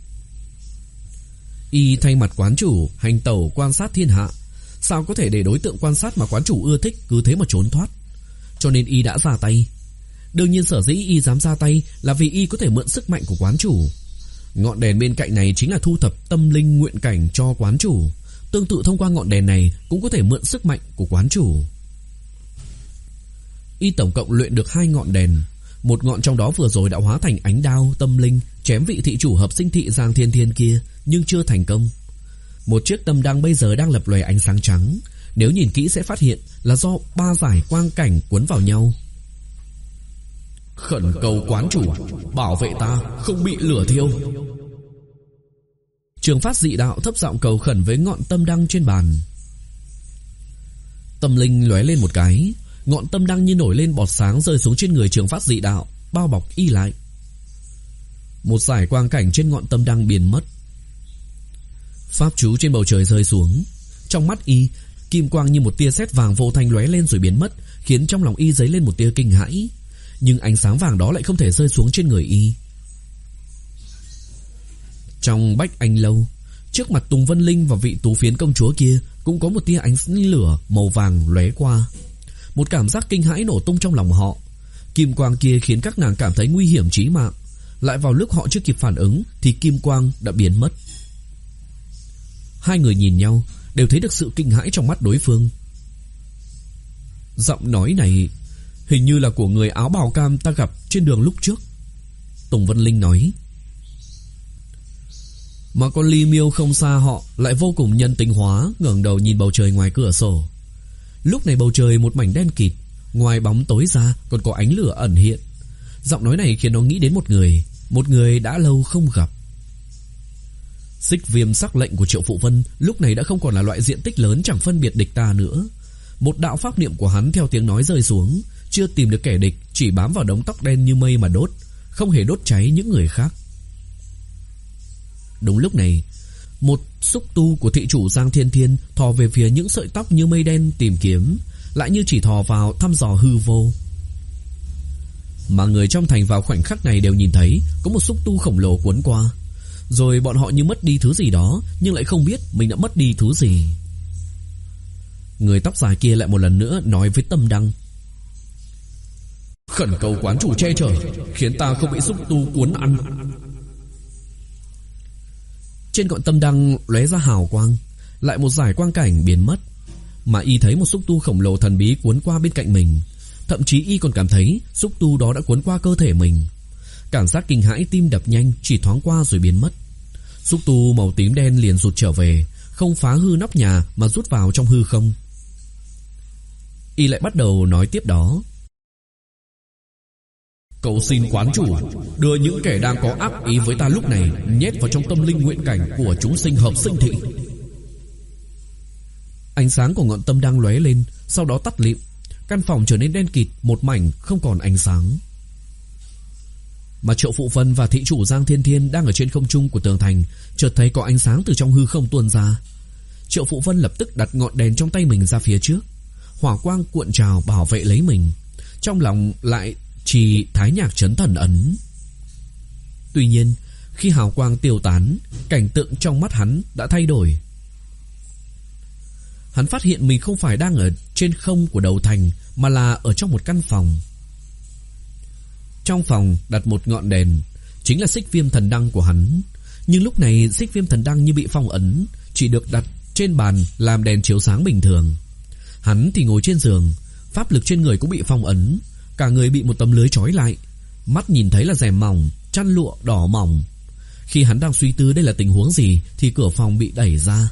Y thay mặt quán chủ hành tẩu quan sát thiên hạ, sao có thể để đối tượng quan sát mà quán chủ ưa thích cứ thế mà trốn thoát. Cho nên y đã ra tay. Đương nhiên sở dĩ y dám ra tay là vì y có thể mượn sức mạnh của quán chủ. Ngọn đèn bên cạnh này chính là thu thập tâm linh nguyện cảnh cho quán chủ. Tương tự thông qua ngọn đèn này cũng có thể mượn sức mạnh của quán chủ. Y tổng cộng luyện được hai ngọn đèn. Một ngọn trong đó vừa rồi đã hóa thành ánh đao tâm linh chém vị thị chủ hợp sinh thị Giang Thiên Thiên kia, nhưng chưa thành công. Một chiếc tâm đăng bây giờ đang lập lòe ánh sáng trắng, nếu nhìn kỹ sẽ phát hiện là do ba dải quang cảnh quấn vào nhau. Khẩn cầu quán chủ bảo vệ ta không bị lửa thiêu. Trường Phát dị đạo thấp giọng cầu khẩn với ngọn tâm đăng trên bàn. Tâm linh lóe lên một cái, ngọn tâm đăng như nổi lên bọt sáng rơi xuống trên người Trường Phát dị đạo, bao bọc y lại. Một dải quang cảnh trên ngọn tâm đăng biến mất. Pháp chú trên bầu trời rơi xuống. Trong mắt y, kim quang như một tia sét vàng vô thanh lóe lên rồi biến mất, khiến trong lòng y dấy lên một tia kinh hãi. Nhưng ánh sáng vàng đó lại không thể rơi xuống trên người y. Trong Bách Anh Lâu, trước mặt Tùng Vân Linh và vị Tú Phiến công chúa kia cũng có một tia ánh lửa màu vàng lóe qua. Một cảm giác kinh hãi nổ tung trong lòng họ. Kim quang kia khiến các nàng cảm thấy nguy hiểm chí mạng. Lại vào lúc họ chưa kịp phản ứng thì kim quang đã biến mất. Hai người nhìn nhau, đều thấy được sự kinh hãi trong mắt đối phương. Giọng nói này hình như là của người áo bào cam ta gặp trên đường lúc trước, Tùng Vân Linh nói. Mà con Ly Miêu không xa họ lại vô cùng nhân tính hóa, ngẩng đầu nhìn bầu trời ngoài cửa sổ. Lúc này bầu trời một mảnh đen kịt, ngoài bóng tối ra còn có ánh lửa ẩn hiện. Giọng nói này khiến nó nghĩ đến một người, một người đã lâu không gặp. Xích viêm sắc lệnh của Triệu Phụ Vân lúc này đã không còn là loại diện tích lớn chẳng phân biệt địch ta nữa. Một đạo pháp niệm của hắn theo tiếng nói rơi xuống, chưa tìm được kẻ địch, chỉ bám vào đống tóc đen như mây mà đốt, không hề đốt cháy những người khác. Đúng lúc này, một xúc tu của thị chủ Giang Thiên Thiên thò về phía những sợi tóc như mây đen tìm kiếm, lại như chỉ thò vào thăm dò hư vô. Mà người trong thành vào khoảnh khắc này đều nhìn thấy có một xúc tu khổng lồ cuốn qua. Rồi bọn họ như mất đi thứ gì đó, nhưng lại không biết mình đã mất đi thứ gì. Người tóc dài kia lại một lần nữa nói với Tâm Đăng: khẩn cầu quán chủ che chở, khiến ta không bị xúc tu cuốn ăn. Trên ngọn tâm đăng lóe ra hào quang, lại một dải quang cảnh biến mất. Mà y thấy một xúc tu khổng lồ thần bí cuốn qua bên cạnh mình. Thậm chí y còn cảm thấy xúc tu đó đã cuốn qua cơ thể mình. Cảm giác kinh hãi, tim đập nhanh, chỉ thoáng qua rồi biến mất. Xúc tu màu tím đen liền rụt trở về, không phá hư nóc nhà mà rút vào trong hư không. Y lại bắt đầu nói tiếp đó: cầu xin quán chủ đưa những kẻ đang có ác ý với ta lúc này nhét vào trong tâm linh nguyện cảnh của chúng sinh hợp sinh thị. Ánh sáng của ngọn tâm đang lóe lên, sau đó tắt lịm. Căn phòng trở nên đen kịt, một mảnh không còn ánh sáng. Mà Triệu Phụ Vân và thị chủ Giang Thiên Thiên đang ở trên không trung của tường thành, chợt thấy có ánh sáng từ trong hư không tuôn ra. Triệu Phụ Vân lập tức đặt ngọn đèn trong tay mình ra phía trước. Hỏa quang cuộn trào bảo vệ lấy mình, trong lòng lại trì thái nhạc trấn thần ấn. Tuy nhiên, khi hào quang tiêu tán, cảnh tượng trong mắt hắn đã thay đổi. Hắn phát hiện mình không phải đang ở trên không của đầu thành, mà là ở trong một căn phòng. Trong phòng đặt một ngọn đèn, chính là xích viêm thần đăng của hắn. Nhưng lúc này xích viêm thần đăng như bị phong ấn, chỉ được đặt trên bàn làm đèn chiếu sáng bình thường. Hắn thì ngồi trên giường, pháp lực trên người cũng bị phong ấn, cả người bị một tấm lưới trói lại, mắt nhìn thấy là rèm mỏng, chăn lụa đỏ mỏng. Khi hắn đang suy tư đây là tình huống gì thì cửa phòng bị đẩy ra.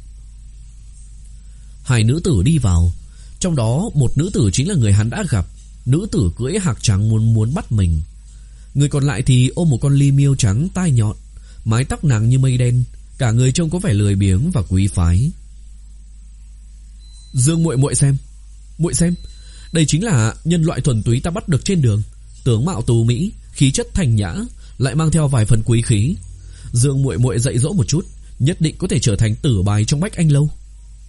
Hai nữ tử đi vào, trong đó một nữ tử chính là người hắn đã gặp. Nữ tử cưỡi hạc trắng muốn muốn bắt mình. Người còn lại thì ôm một con ly miêu trắng tai nhọn, mái tóc nàng như mây đen, cả người trông có vẻ lười biếng và quý phái. Dương muội muội xem, muội xem, đây chính là nhân loại thuần túy ta bắt được trên đường. Tướng mạo tú mỹ, khí chất thanh nhã, lại mang theo vài phần quý khí. Dương muội muội dạy dỗ một chút, nhất định có thể trở thành tử bài trong Bách Anh Lâu.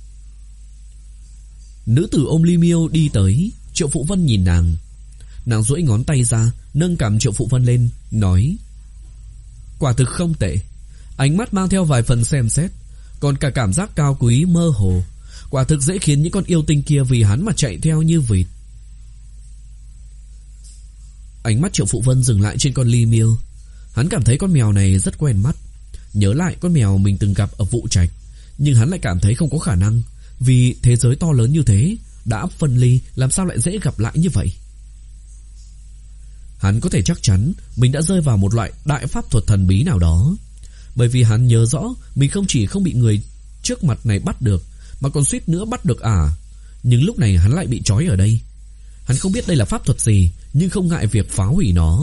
Nữ tử ôm ly miêu đi tới. Triệu Phụ Vân nhìn nàng, nàng duỗi ngón tay ra, nâng cằm Triệu Phụ Vân lên, nói: quả thực không tệ. Ánh mắt mang theo vài phần xem xét, còn cả cảm giác cao quý mơ hồ. Quả thực dễ khiến những con yêu tinh kia vì hắn mà chạy theo như vịt. Ánh mắt Triệu Phụ Vân dừng lại trên con ly miêu. Hắn cảm thấy con mèo này rất quen mắt, nhớ lại con mèo mình từng gặp ở Vụ Trạch. Nhưng hắn lại cảm thấy không có khả năng, vì thế giới to lớn như thế, đã phân ly, làm sao lại dễ gặp lại như vậy. Hắn có thể chắc chắn mình đã rơi vào một loại đại pháp thuật thần bí nào đó, bởi vì hắn nhớ rõ mình không chỉ không bị người trước mặt này bắt được, mà còn suýt nữa bắt được ả. Nhưng lúc này hắn lại bị trói ở đây. Hắn không biết đây là pháp thuật gì, nhưng không ngại việc phá hủy nó.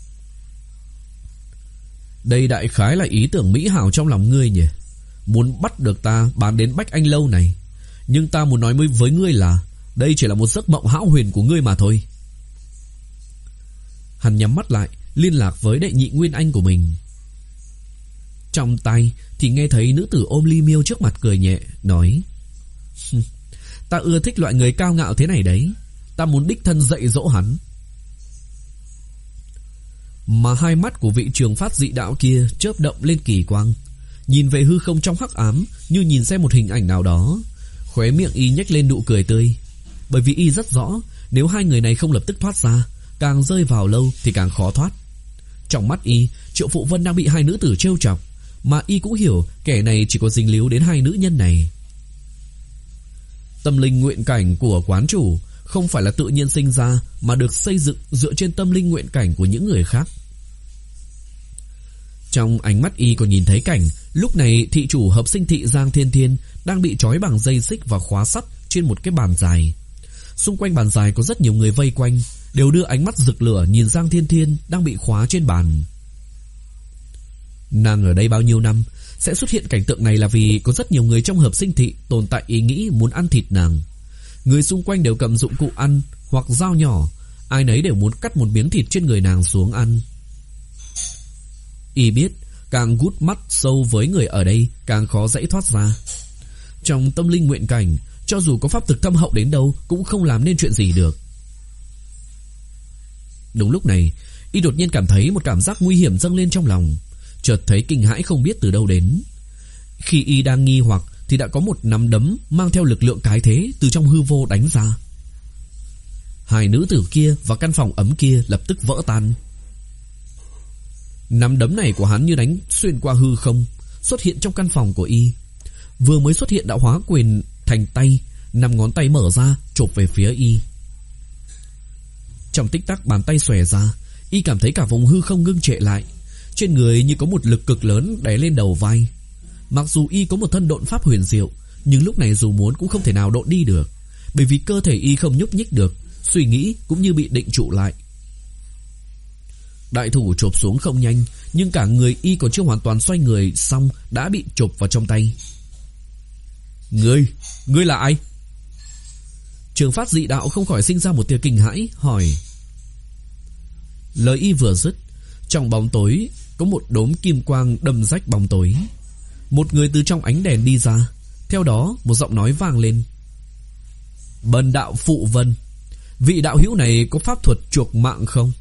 Đây đại khái là ý tưởng mỹ hảo trong lòng ngươi nhỉ? Muốn bắt được ta bán đến Bách Anh Lâu này. Nhưng ta muốn nói với ngươi là đây chỉ là một giấc mộng hão huyền của ngươi mà thôi. Hắn nhắm mắt lại, liên lạc với đệ nhị nguyên anh của mình. Trong tay thì nghe thấy nữ tử ôm ly miêu trước mặt cười nhẹ, nói: ta ưa thích loại người cao ngạo thế này đấy. Ta muốn đích thân dạy dỗ hắn. Mà hai mắt của vị trường phát dị đạo kia chớp động lên kỳ quang, nhìn về hư không trong hắc ám như nhìn xem một hình ảnh nào đó. Khóe miệng y nhếch lên nụ cười tươi, bởi vì y rất rõ nếu hai người này không lập tức thoát ra, càng rơi vào lâu thì càng khó thoát. Trong mắt y, Triệu Phụ Vân đang bị hai nữ tử trêu chọc, mà y cũng hiểu kẻ này chỉ có dính líu đến hai nữ nhân này. Tâm linh nguyện cảnh của quán chủ không phải là tự nhiên sinh ra, mà được xây dựng dựa trên tâm linh nguyện cảnh của những người khác. Trong ánh mắt y còn nhìn thấy cảnh lúc này thị chủ hợp sinh thị Giang Thiên Thiên đang bị trói bằng dây xích và khóa sắt trên một cái bàn dài. Xung quanh bàn dài có rất nhiều người vây quanh, đều đưa ánh mắt rực lửa nhìn Giang Thiên Thiên đang bị khóa trên bàn. Nàng ở đây bao nhiêu năm, sẽ xuất hiện cảnh tượng này là vì có rất nhiều người trong hợp sinh thị tồn tại ý nghĩ muốn ăn thịt nàng. Người xung quanh đều cầm dụng cụ ăn hoặc dao nhỏ, ai nấy đều muốn cắt một miếng thịt trên người nàng xuống ăn. Y biết càng gút mắt sâu với người ở đây càng khó dãy thoát ra. Trong tâm linh nguyện cảnh, cho dù có pháp thực thâm hậu đến đâu cũng không làm nên chuyện gì được. Đúng lúc này, y đột nhiên cảm thấy một cảm giác nguy hiểm dâng lên trong lòng, chợt thấy kinh hãi không biết từ đâu đến. Khi y đang nghi hoặc thì đã có một nắm đấm mang theo lực lượng cái thế từ trong hư vô đánh ra. Hai nữ tử kia và căn phòng ấm kia lập tức vỡ tan. Nắm đấm này của hắn như đánh xuyên qua hư không, xuất hiện trong căn phòng của y. Vừa mới xuất hiện đã hóa quyền thành tay, năm ngón tay mở ra chộp về phía y. Trong tích tắc bàn tay xòe ra, y cảm thấy cả vùng hư không ngưng trệ lại. Trên người như có một lực cực lớn đè lên đầu vai. Mặc dù y có một thân độn pháp huyền diệu, nhưng lúc này dù muốn cũng không thể nào độn đi được, bởi vì cơ thể y không nhúc nhích được, suy nghĩ cũng như bị định trụ lại. Đại thủ chộp xuống không nhanh, nhưng cả người y còn chưa hoàn toàn xoay người xong đã bị chộp vào trong tay. Ngươi, ngươi là ai? Trường phát dị đạo không khỏi sinh ra một tia kinh hãi, hỏi. Lời y vừa dứt, trong bóng tối có một đốm kim quang đâm rách bóng tối. Một người từ trong ánh đèn đi ra, theo đó một giọng nói vang lên. Bần đạo Phụ Vân, vị đạo hữu này có pháp thuật chuộc mạng không?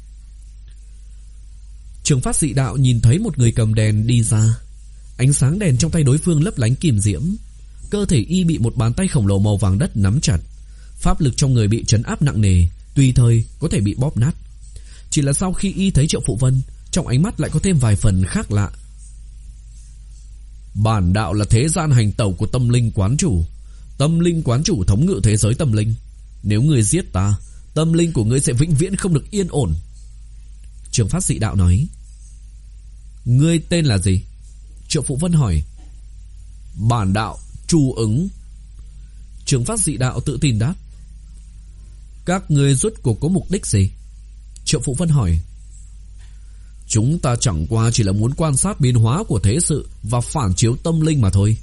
Trường phát dị đạo nhìn thấy một người cầm đèn đi ra. Ánh sáng đèn trong tay đối phương lấp lánh kim diễm. Cơ thể y bị một bàn tay khổng lồ màu vàng đất nắm chặt. Pháp lực trong người bị trấn áp nặng nề, tùy thời có thể bị bóp nát. Chỉ là sau khi y thấy Triệu Phụ Vân, trong ánh mắt lại có thêm vài phần khác lạ. Bản đạo là thế gian hành tẩu của tâm linh quán chủ. Tâm linh quán chủ thống ngự thế giới tâm linh. Nếu ngươi giết ta, tâm linh của ngươi sẽ vĩnh viễn không được yên ổn. Trường phát dị đạo nói. Ngươi tên là gì? Triệu Phụ Vân hỏi. Bản đạo Chu Ứng. Trường phát dị đạo tự tin đáp. Các ngươi rốt cuộc có mục đích gì? Triệu Phụ Vân hỏi. Chúng ta chẳng qua chỉ là muốn quan sát biến hóa của thế sự và phản chiếu tâm linh mà thôi.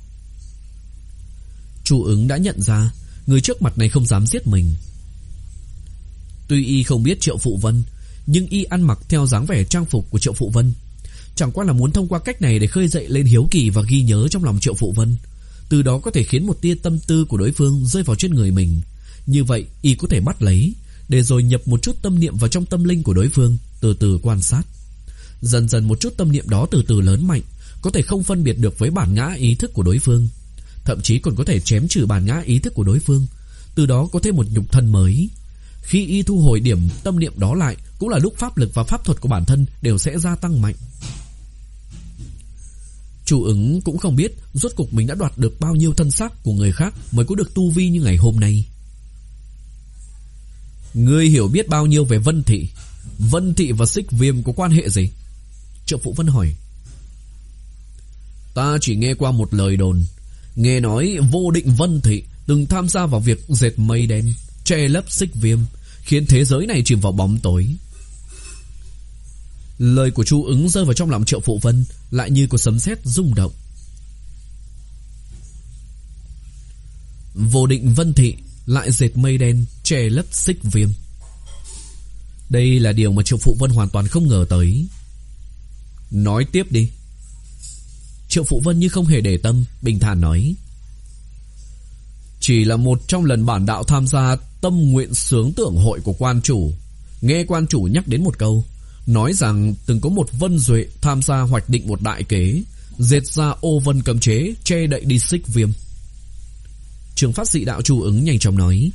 Chu Ứng đã nhận ra người trước mặt này không dám giết mình. Tuy y không biết Triệu Phụ Vân, nhưng y ăn mặc theo dáng vẻ trang phục của Triệu Phụ Vân, chẳng qua là muốn thông qua cách này để khơi dậy lên hiếu kỳ và ghi nhớ trong lòng Triệu Phụ Vân, từ đó có thể khiến một tia tâm tư của đối phương rơi vào trên người mình. Như vậy y có thể bắt lấy, để rồi nhập một chút tâm niệm vào trong tâm linh của đối phương, từ từ quan sát. Dần dần một chút tâm niệm đó từ từ lớn mạnh, có thể không phân biệt được với bản ngã ý thức của đối phương, thậm chí còn có thể chém trừ bản ngã ý thức của đối phương, từ đó có thêm một nhục thân mới. Khi y thu hồi điểm tâm niệm đó lại, cũng là lúc pháp lực và pháp thuật của bản thân đều sẽ gia tăng mạnh. Chu Ứng cũng không biết rốt cục mình đã đoạt được bao nhiêu thân xác của người khác mới có được tu vi như ngày hôm nay. Ngươi hiểu biết bao nhiêu về Vân Thị? Vân Thị và Xích Viêm có quan hệ gì? Triệu Phụ Vân hỏi. Ta chỉ nghe qua một lời đồn. Nghe nói Vô Định Vân Thị từng tham gia vào việc dệt mây đen, che lấp Xích Viêm, khiến thế giới này chìm vào bóng tối. Lời của Chu Ứng rơi vào trong lòng Triệu Phụ Vân, lại như có sấm sét rung động. Vô Định Vân Thị lại dệt mây đen, che lấp Xích Viêm. Đây là điều mà Triệu Phụ Vân hoàn toàn không ngờ tới. Nói tiếp đi. Triệu Phụ Vân như không hề để tâm, bình thản nói. Chỉ là một trong lần bản đạo tham gia tâm nguyện sướng tưởng hội của quan chủ, nghe quan chủ nhắc đến một câu, nói rằng từng có một Vân Duệ tham gia hoạch định một đại kế, dệt ra ô vân cấm chế, che đậy đi Xích Viêm. Trường Phát Dị Đạo Chu Ứng nhanh chóng nói.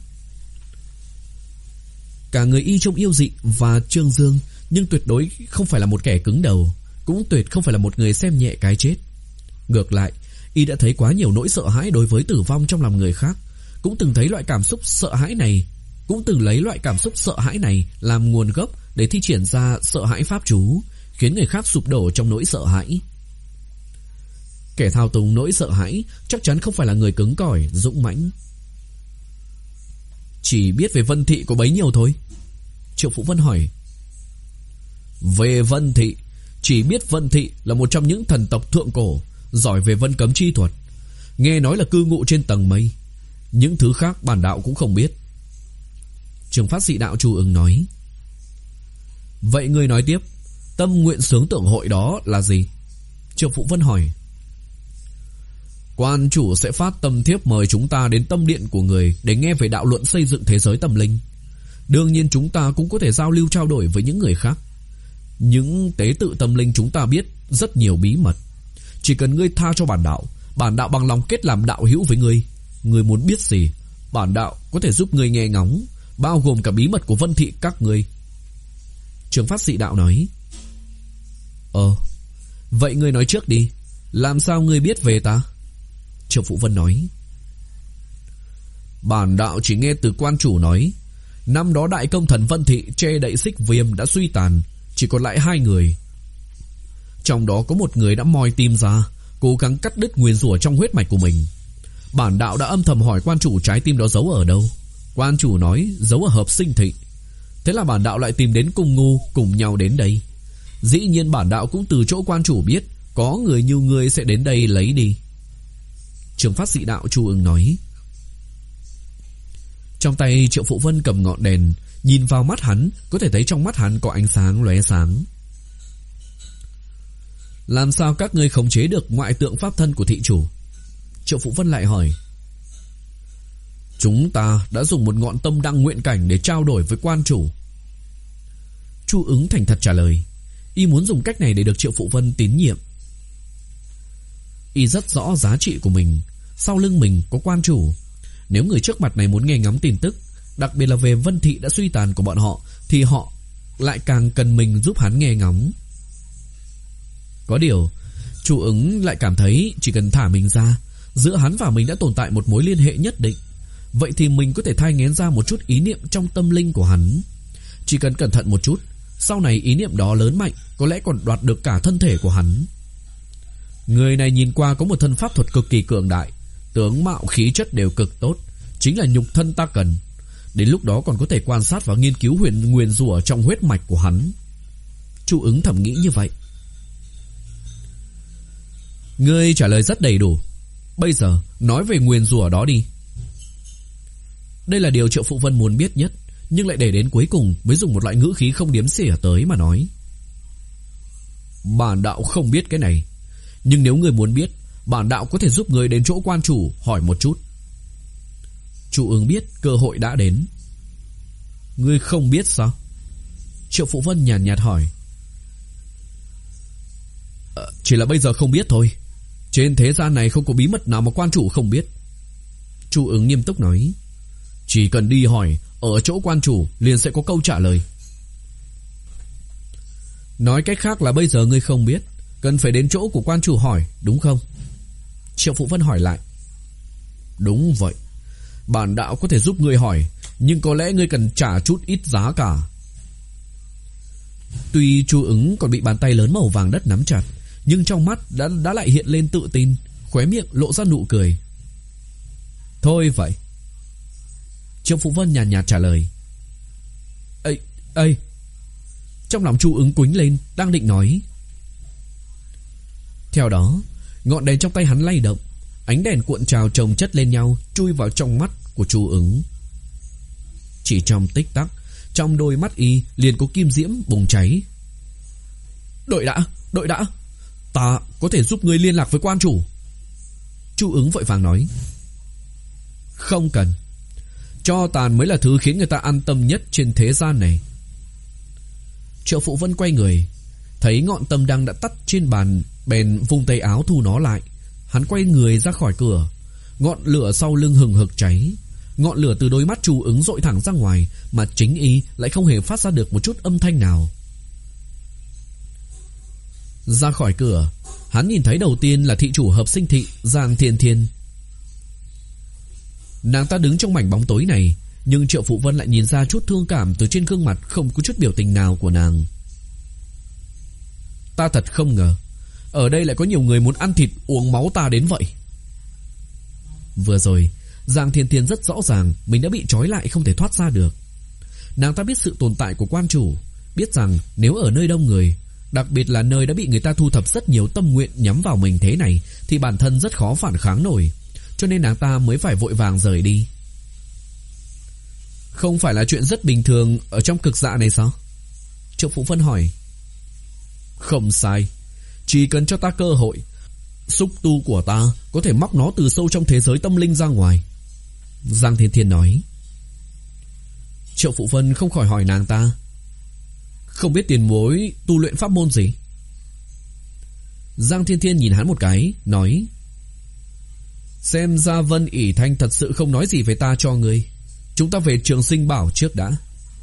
Cả người y trông yêu dị và trương dương, nhưng tuyệt đối không phải là một kẻ cứng đầu, cũng tuyệt không phải là một người xem nhẹ cái chết. Ngược lại, y đã thấy quá nhiều nỗi sợ hãi đối với tử vong trong lòng người khác, cũng từng thấy loại cảm xúc sợ hãi này, cũng từng lấy loại cảm xúc sợ hãi này làm nguồn gốc để thi triển ra sợ hãi pháp chú, khiến người khác sụp đổ trong nỗi sợ hãi. Kẻ thao túng nỗi sợ hãi chắc chắn không phải là người cứng cỏi, dũng mãnh. Chỉ biết về Vân Thị có bấy nhiêu thôi. Triệu Phụ Vân hỏi. Về Vân Thị, chỉ biết Vân Thị là một trong những thần tộc thượng cổ, giỏi về vân cấm chi thuật, nghe nói là cư ngụ trên tầng mây. Những thứ khác bản đạo cũng không biết. Trường Phát Dị Đạo Chu Ứng nói. Vậy ngươi nói tiếp, tâm nguyện sướng tưởng hội đó là gì? Triệu Phụ Vân hỏi. Quan chủ sẽ phát tâm thiếp mời chúng ta đến tâm điện của người để nghe về đạo luận xây dựng thế giới tâm linh. Đương nhiên chúng ta cũng có thể giao lưu trao đổi với những người khác. Những tế tự tâm linh chúng ta biết rất nhiều bí mật. Chỉ cần ngươi tha cho bản đạo, bản đạo bằng lòng kết làm đạo hữu với ngươi. Ngươi muốn biết gì, bản đạo có thể giúp ngươi nghe ngóng, bao gồm cả bí mật của Vân Thị các ngươi. Trường Phát Dị Đạo nói. Ờ, vậy ngươi nói trước đi, làm sao ngươi biết về ta? Triệu Phụ Vân nói. Bản đạo chỉ nghe từ quan chủ nói, năm đó đại công thần Vân Thị che đậy Xích Viêm đã suy tàn, chỉ còn lại hai người. Trong đó có một người đã moi tim ra, cố gắng cắt đứt nguyền rủa trong huyết mạch của mình. Bản đạo đã âm thầm hỏi quan chủ trái tim đó giấu ở đâu. Quan chủ nói giấu ở Hợp Sinh Thị. Thế là bản đạo lại tìm đến Cung Ngu, cùng nhau đến đây. Dĩ nhiên bản đạo cũng từ chỗ quan chủ biết có người như ngươi sẽ đến đây lấy đi. Trường Phát Dị Đạo Chu Ứng nói. Trong tay Triệu Phụ Vân cầm ngọn đèn, nhìn vào mắt hắn, có thể thấy trong mắt hắn có ánh sáng lóe sáng. Làm sao các ngươi khống chế được ngoại tượng pháp thân của thị chủ? Triệu Phụ Vân lại hỏi. Chúng ta đã dùng một ngọn tâm đăng nguyện cảnh để trao đổi với quan chủ. Chu Ứng thành thật trả lời. Y muốn dùng cách này để được Triệu Phụ Vân tín nhiệm. Y rất rõ giá trị của mình. Sau lưng mình có quan chủ. Nếu người trước mặt này muốn nghe ngóng tin tức, đặc biệt là về Vân Thị đã suy tàn của bọn họ, thì họ lại càng cần mình giúp hắn nghe ngóng. Có điều Chu Ứng lại cảm thấy chỉ cần thả mình ra, giữa hắn và mình đã tồn tại một mối liên hệ nhất định. Vậy thì mình có thể thai nghén ra một chút ý niệm trong tâm linh của hắn. Chỉ cần cẩn thận một chút, sau này ý niệm đó lớn mạnh, có lẽ còn đoạt được cả thân thể của hắn. Người này nhìn qua có một thân pháp thuật cực kỳ cường đại, tướng mạo khí chất đều cực tốt, chính là nhục thân ta cần. Đến lúc đó còn có thể quan sát và nghiên cứu huyền nguyền rủa trong huyết mạch của hắn. Chu Ứng thầm nghĩ như vậy. Ngươi trả lời rất đầy đủ. Bây giờ nói về nguyền rủa đó đi. Đây là điều Triệu Phụ Vân muốn biết nhất, nhưng lại để đến cuối cùng mới dùng một loại ngữ khí không điếm xỉa tới mà nói. Bản đạo không biết cái này, nhưng nếu ngươi muốn biết, bản đạo có thể giúp ngươi đến chỗ quan chủ hỏi một chút. Chu Ứng biết cơ hội đã đến. Ngươi không biết sao? Triệu Phụ Vân nhàn nhạt hỏi. Ờ, chỉ là bây giờ không biết thôi. Trên thế gian này không có bí mật nào mà quan chủ không biết. Chu Ứng nghiêm túc nói. Chỉ cần đi hỏi, ở chỗ quan chủ liền sẽ có câu trả lời. Nói cách khác là bây giờ ngươi không biết, cần phải đến chỗ của quan chủ hỏi, đúng không? Triệu Phụ Vân hỏi lại. Đúng vậy. Bản đạo có thể giúp ngươi hỏi, nhưng có lẽ ngươi cần trả chút ít giá cả. Tuy Chu Ứng còn bị bàn tay lớn màu vàng đất nắm chặt, nhưng trong mắt đã, đã lại hiện lên tự tin, khóe miệng lộ ra nụ cười. Thôi vậy. Triệu Phụ Vân nhàn nhạt, nhạt trả lời. Ây, ây. Trong lòng Chu Ứng quĩnh lên, đang định nói. Theo đó, ngọn đèn trong tay hắn lay động, ánh đèn cuộn trào chồng chất lên nhau, chui vào trong mắt của Chu Ứng. Chỉ trong tích tắc, trong đôi mắt y liền có kim diễm bùng cháy. Đợi đã, đợi đã, ta có thể giúp ngươi liên lạc với quan chủ. Chu Ứng vội vàng nói. Không cần. Cho tàn mới là thứ khiến người ta an tâm nhất trên thế gian này. Triệu Phụ Vân quay người, thấy ngọn tâm đăng đã tắt trên bàn, bèn vung tay áo thu nó lại. Hắn quay người ra khỏi cửa. Ngọn lửa sau lưng hừng hực cháy. Ngọn lửa từ đôi mắt Chu Ứng dội thẳng ra ngoài, mà chính y lại không hề phát ra được một chút âm thanh nào. Ra khỏi cửa, hắn nhìn thấy đầu tiên là thị chủ hợp sinh thị Giang Thiên Thiên. Nàng ta đứng trong mảnh bóng tối này, nhưng Triệu Phụ Vân lại nhìn ra chút thương cảm từ trên gương mặt không có chút biểu tình nào của nàng. Ta thật không ngờ ở đây lại có nhiều người muốn ăn thịt uống máu ta đến vậy. Vừa rồi Giang Thiên Thiên rất rõ ràng mình đã bị trói lại không thể thoát ra được. Nàng ta biết sự tồn tại của quan chủ, biết rằng nếu ở nơi đông người, đặc biệt là nơi đã bị người ta thu thập rất nhiều tâm nguyện nhắm vào mình thế này, thì bản thân rất khó phản kháng nổi, cho nên nàng ta mới phải vội vàng rời đi. Không phải là chuyện rất bình thường ở trong cực dạ này sao? Triệu Phụ Vân hỏi. Không sai, chỉ cần cho ta cơ hội, xúc tu của ta có thể móc nó từ sâu trong thế giới tâm linh ra ngoài. Giang Thiên Thiên nói. Triệu Phụ Vân không khỏi hỏi nàng ta. Không biết tiền bối tu luyện pháp môn gì? Giang Thiên Thiên nhìn hắn một cái, nói. Xem ra Vân ỷ Thanh thật sự không nói gì về ta cho ngươi. Chúng ta về Trường Sinh Bảo trước đã.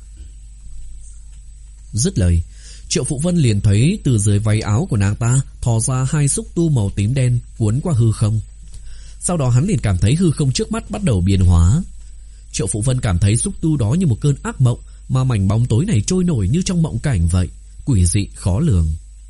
Dứt lời, Triệu Phụ Vân liền thấy từ dưới váy áo của nàng ta thò ra hai xúc tu màu tím đen cuốn qua hư không. Sau đó hắn liền cảm thấy hư không trước mắt bắt đầu biến hóa. Triệu Phụ Vân cảm thấy xúc tu đó như một cơn ác mộng, mà mảnh bóng tối này trôi nổi như trong mộng cảnh vậy, quỷ dị khó lường.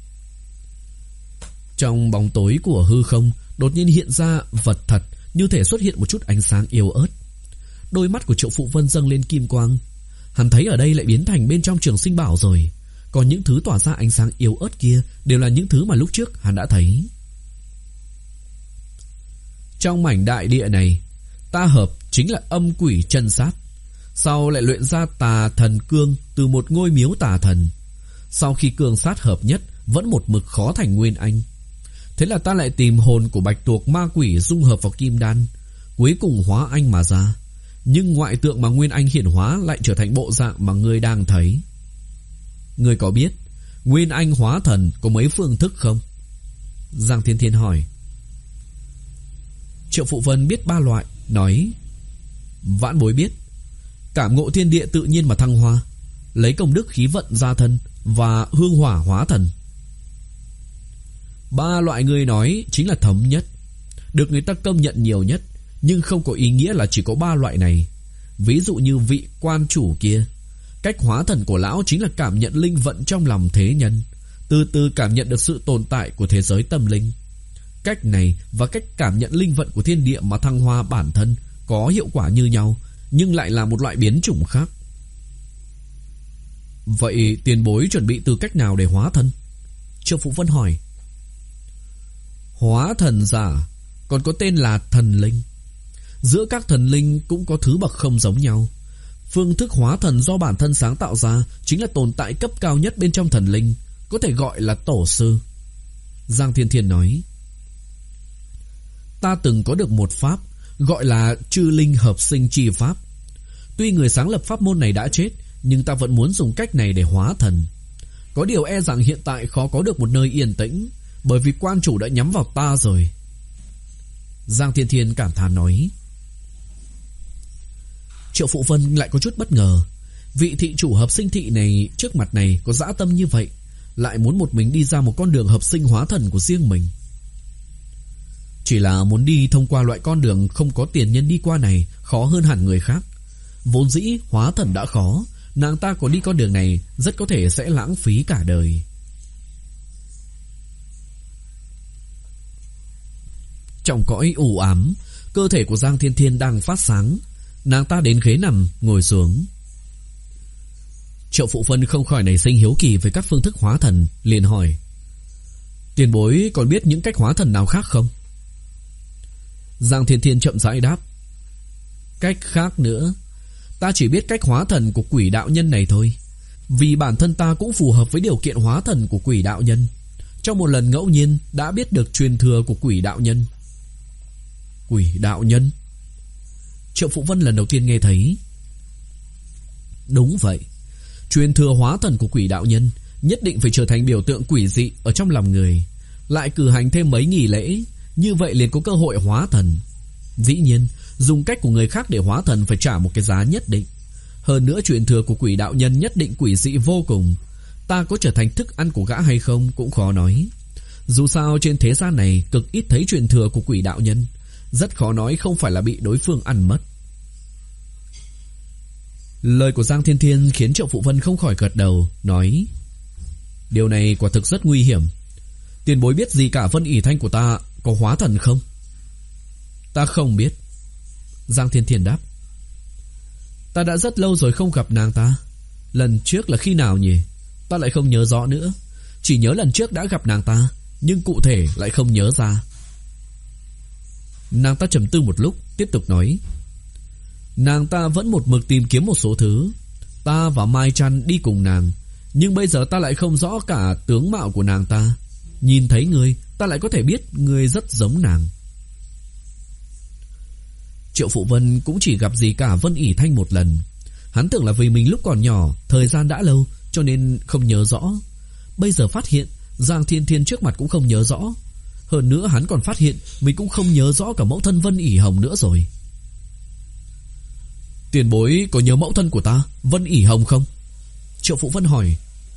Trong bóng tối của hư không đột nhiên hiện ra vật thật, như thể xuất hiện một chút ánh sáng yếu ớt. Đôi mắt của Triệu Phụ Vân dâng lên kim quang. Hắn thấy ở đây lại biến thành bên trong Trường Sinh Bảo rồi. Còn những thứ tỏa ra ánh sáng yếu ớt kia đều là những thứ mà lúc trước hắn đã thấy. Trong mảnh đại địa này, ta hợp chính là âm quỷ chân sát. Sau lại luyện ra tà thần cương từ một ngôi miếu tà thần. Sau khi cương sát hợp nhất, vẫn một mực khó thành nguyên anh. Thế là ta lại tìm hồn của bạch tuộc ma quỷ dung hợp vào kim đan, cuối cùng hóa anh mà ra. Nhưng ngoại tượng mà nguyên anh hiển hóa lại trở thành bộ dạng mà ngươi đang thấy. Ngươi có biết nguyên anh hóa thần có mấy phương thức không? Giang Thiên Thiên hỏi. Triệu Phụ Vân biết ba loại, nói. Vãn bối biết. Cảm ngộ thiên địa tự nhiên mà thăng hoa, lấy công đức khí vận gia thân, và hương hỏa hóa thần. Ba loại ngươi nói chính là thống nhất, được người ta công nhận nhiều nhất, nhưng không có ý nghĩa là chỉ có ba loại này. Ví dụ như vị quan chủ kia, cách hóa thần của lão chính là cảm nhận linh vận trong lòng thế nhân, từ từ cảm nhận được sự tồn tại của thế giới tâm linh. Cách này và cách cảm nhận linh vận của thiên địa mà thăng hoa bản thân có hiệu quả như nhau, nhưng lại là một loại biến chủng khác. Vậy tiền bối chuẩn bị từ cách nào để hóa thân? Triệu Phụ Vân hỏi. Hóa thần giả còn có tên là thần linh. Giữa các thần linh cũng có thứ bậc không giống nhau. Phương thức hóa thần do bản thân sáng tạo ra chính là tồn tại cấp cao nhất bên trong thần linh, có thể gọi là tổ sư. Giang Thiên Thiên nói. Ta từng có được một pháp gọi là chư linh hợp sinh chi pháp. Tuy người sáng lập pháp môn này đã chết, nhưng ta vẫn muốn dùng cách này để hóa thần. Có điều e rằng hiện tại khó có được một nơi yên tĩnh, bởi vì quan chủ đã nhắm vào ta rồi. Giang Thiên Thiên cảm thán nói. Triệu Phụ Vân lại có chút bất ngờ. Vị thị chủ hợp sinh thị này trước mặt này có dã tâm như vậy, lại muốn một mình đi ra một con đường hợp sinh hóa thần của riêng mình. Chỉ là muốn đi thông qua loại con đường không có tiền nhân đi qua này khó hơn hẳn người khác. Vốn dĩ hóa thần đã khó, nàng ta có đi con đường này rất có thể sẽ lãng phí cả đời. Trong cõi u ám, cơ thể của Giang Thiên Thiên đang phát sáng. Nàng ta đến ghế nằm, ngồi xuống. Triệu Phụ Vân không khỏi nảy sinh hiếu kỳ về các phương thức hóa thần, liền hỏi: tiền bối còn biết những cách hóa thần nào khác không? Giang Thiên Thiên chậm rãi đáp: cách khác nữa, ta chỉ biết cách hóa thần của quỷ đạo nhân này thôi. Vì bản thân ta cũng phù hợp với điều kiện hóa thần của quỷ đạo nhân. Trong một lần ngẫu nhiên đã biết được truyền thừa của quỷ đạo nhân. Quỷ đạo nhân? Triệu Phụ Vân lần đầu tiên nghe thấy. Đúng vậy, truyền thừa hóa thần của quỷ đạo nhân nhất định phải trở thành biểu tượng quỷ dị ở trong lòng người, lại cử hành thêm mấy nghi lễ, như vậy liền có cơ hội hóa thần. Dĩ nhiên, dùng cách của người khác để hóa thần phải trả một cái giá nhất định. Hơn nữa truyền thừa của quỷ đạo nhân nhất định quỷ dị vô cùng. Ta có trở thành thức ăn của gã hay không cũng khó nói. Dù sao trên thế gian này cực ít thấy truyền thừa của quỷ đạo nhân, rất khó nói không phải là bị đối phương ăn mất. Lời của Giang Thiên Thiên khiến Triệu Phụ Vân không khỏi gật đầu, nói: điều này quả thực rất nguy hiểm. Tiền bối biết gì cả Vân ỉ thanh của ta có hóa thần không? Ta không biết. Giang Thiên Thiên đáp: ta đã rất lâu rồi không gặp nàng ta. Lần trước là khi nào nhỉ? Ta lại không nhớ rõ nữa. Chỉ nhớ lần trước đã gặp nàng ta, nhưng cụ thể lại không nhớ ra. Nàng ta trầm tư một lúc, tiếp tục nói: nàng ta vẫn một mực tìm kiếm một số thứ. Ta và Mai Trăn đi cùng nàng, nhưng bây giờ ta lại không rõ cả tướng mạo của nàng ta. Nhìn thấy người, ta lại có thể biết người rất giống nàng. Triệu Phụ Vân cũng chỉ gặp gì cả Vân ỉ thanh một lần. Hắn tưởng là vì mình lúc còn nhỏ, thời gian đã lâu, cho nên không nhớ rõ. Bây giờ phát hiện Giang Thiên Thiên trước mặt cũng không nhớ rõ. Hơn nữa hắn còn phát hiện mình cũng không nhớ rõ cả mẫu thân Vân ỉ hồng nữa rồi. Tiền bối có nhớ mẫu thân của ta, Vân ỉ hồng không? Triệu Phụ Vân hỏi.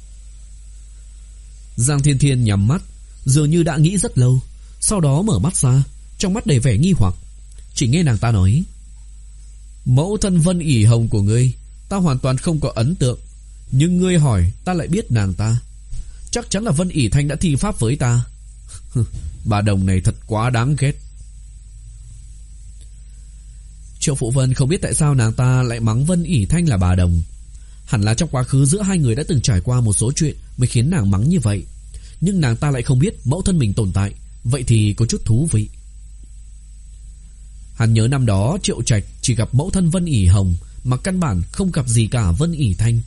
Giang Thiên Thiên nhắm mắt, dường như đã nghĩ rất lâu. Sau đó mở mắt ra, trong mắt đầy vẻ nghi hoặc. Chỉ nghe nàng ta nói: mẫu thân Vân ỉ hồng của ngươi ta hoàn toàn không có ấn tượng, nhưng ngươi hỏi ta lại biết nàng ta. Chắc chắn là Vân ỉ thanh đã thi pháp với ta. Bà đồng này thật quá đáng ghét. Triệu Phụ Vân không biết tại sao nàng ta lại mắng Vân ỉ thanh là bà đồng. Hẳn là trong quá khứ giữa hai người đã từng trải qua một số chuyện mới khiến nàng mắng như vậy. Nhưng nàng ta lại không biết mẫu thân mình tồn tại. Vậy thì có chút thú vị. Hắn nhớ năm đó Triệu Trạch chỉ gặp mẫu thân Vân ỉ hồng, mà căn bản không gặp gì cả Vân ỉ thanh.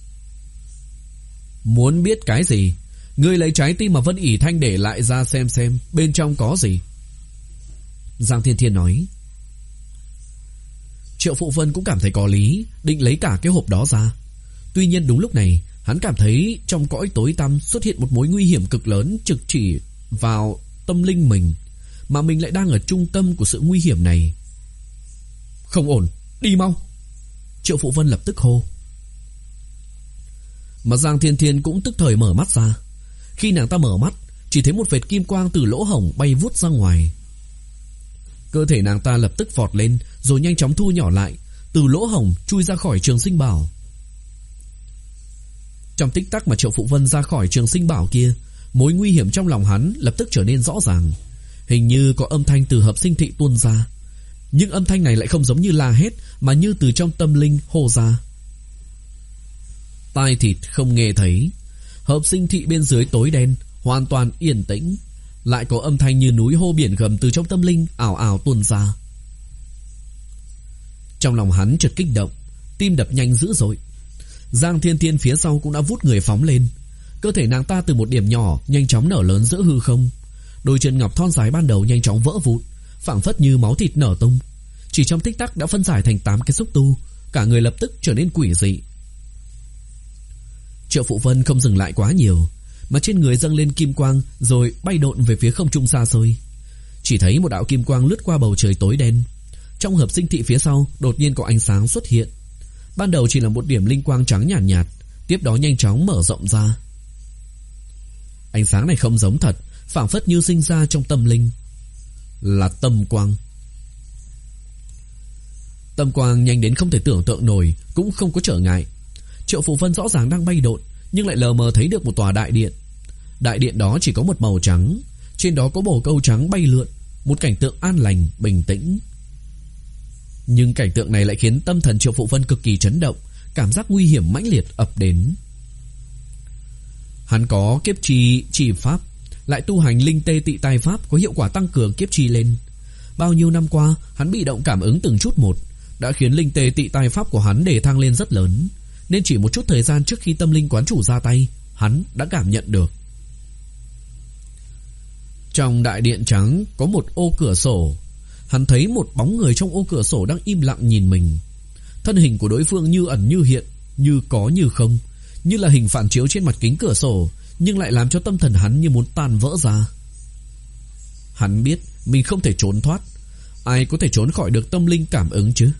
Muốn biết cái gì? Ngươi lấy trái tim mà Vân ỉ thanh để lại ra xem xem bên trong có gì. Giang Thiên Thiên nói. Triệu Phụ Vân cũng cảm thấy có lý, định lấy cả cái hộp đó ra. Tuy nhiên đúng lúc này, hắn cảm thấy trong cõi tối tăm xuất hiện một mối nguy hiểm cực lớn trực chỉ vào tâm linh mình, mà mình lại đang ở trung tâm của sự nguy hiểm này. Không ổn, đi mau. Triệu Phụ Vân lập tức hô. Mà Giang Thiên Thiên cũng tức thời mở mắt ra. Khi nàng ta mở mắt, chỉ thấy một vệt kim quang từ lỗ hổng bay vút ra ngoài. Cơ thể nàng ta lập tức vọt lên, rồi nhanh chóng thu nhỏ lại, từ lỗ hổng chui ra khỏi Trường Sinh Bảo. Trong tích tắc mà Triệu Phụ Vân ra khỏi Trường Sinh Bảo kia, mối nguy hiểm trong lòng hắn lập tức trở nên rõ ràng. Hình như có âm thanh từ hợp sinh thị tuôn ra, nhưng âm thanh này lại không giống như la hét, mà như từ trong tâm linh hô ra. Tai thịt không nghe thấy. Hợp sinh thị bên dưới tối đen, hoàn toàn yên tĩnh, lại có âm thanh như núi hô biển gầm từ trong tâm linh ảo ảo tuôn ra. Trong lòng hắn chợt kích động, tim đập nhanh dữ dội. Giang Thiên Thiên phía sau cũng đã vút người phóng lên. Cơ thể nàng ta từ một điểm nhỏ nhanh chóng nở lớn giữa hư không. Đôi chân ngọc thon dài ban đầu nhanh chóng vỡ vụn, phảng phất như máu thịt nở tung. Chỉ trong tích tắc đã phân giải thành tám cái xúc tu, cả người lập tức trở nên quỷ dị. Triệu Phụ Vân không dừng lại quá nhiều, mà trên người dâng lên kim quang, rồi bay độn về phía không trung xa xôi. Chỉ thấy một đạo kim quang lướt qua bầu trời tối đen. Trong hợp sinh thị phía sau đột nhiên có ánh sáng xuất hiện. Ban đầu chỉ là một điểm linh quang trắng nhàn nhạt, nhạt, tiếp đó nhanh chóng mở rộng ra. Ánh sáng này không giống thật, phảng phất như sinh ra trong tâm linh, là tâm quang. Tâm quang nhanh đến không thể tưởng tượng nổi, cũng không có trở ngại. Triệu Phụ Vân rõ ràng đang bay độn, nhưng lại lờ mờ thấy được một tòa đại điện. Đại điện đó chỉ có một màu trắng, trên đó có bồ câu trắng bay lượn, một cảnh tượng an lành, bình tĩnh. Nhưng cảnh tượng này lại khiến tâm thần Triệu Phụ Vân cực kỳ chấn động, cảm giác nguy hiểm mãnh liệt ập đến. Hắn có kiếp chi chỉ pháp, lại tu hành linh tê tị tai pháp có hiệu quả tăng cường kiếp chi lên. Bao nhiêu năm qua, hắn bị động cảm ứng từng chút một, đã khiến linh tê tị tai pháp của hắn đề thăng lên rất lớn, nên chỉ một chút thời gian trước khi tâm linh quán chủ ra tay, hắn đã cảm nhận được. Trong đại điện trắng có một ô cửa sổ, hắn thấy một bóng người trong ô cửa sổ đang im lặng nhìn mình. Thân hình của đối phương như ẩn như hiện, như có như không, như là hình phản chiếu trên mặt kính cửa sổ, nhưng lại làm cho tâm thần hắn như muốn tan vỡ ra. Hắn biết mình không thể trốn thoát, ai có thể trốn khỏi được tâm linh cảm ứng chứ?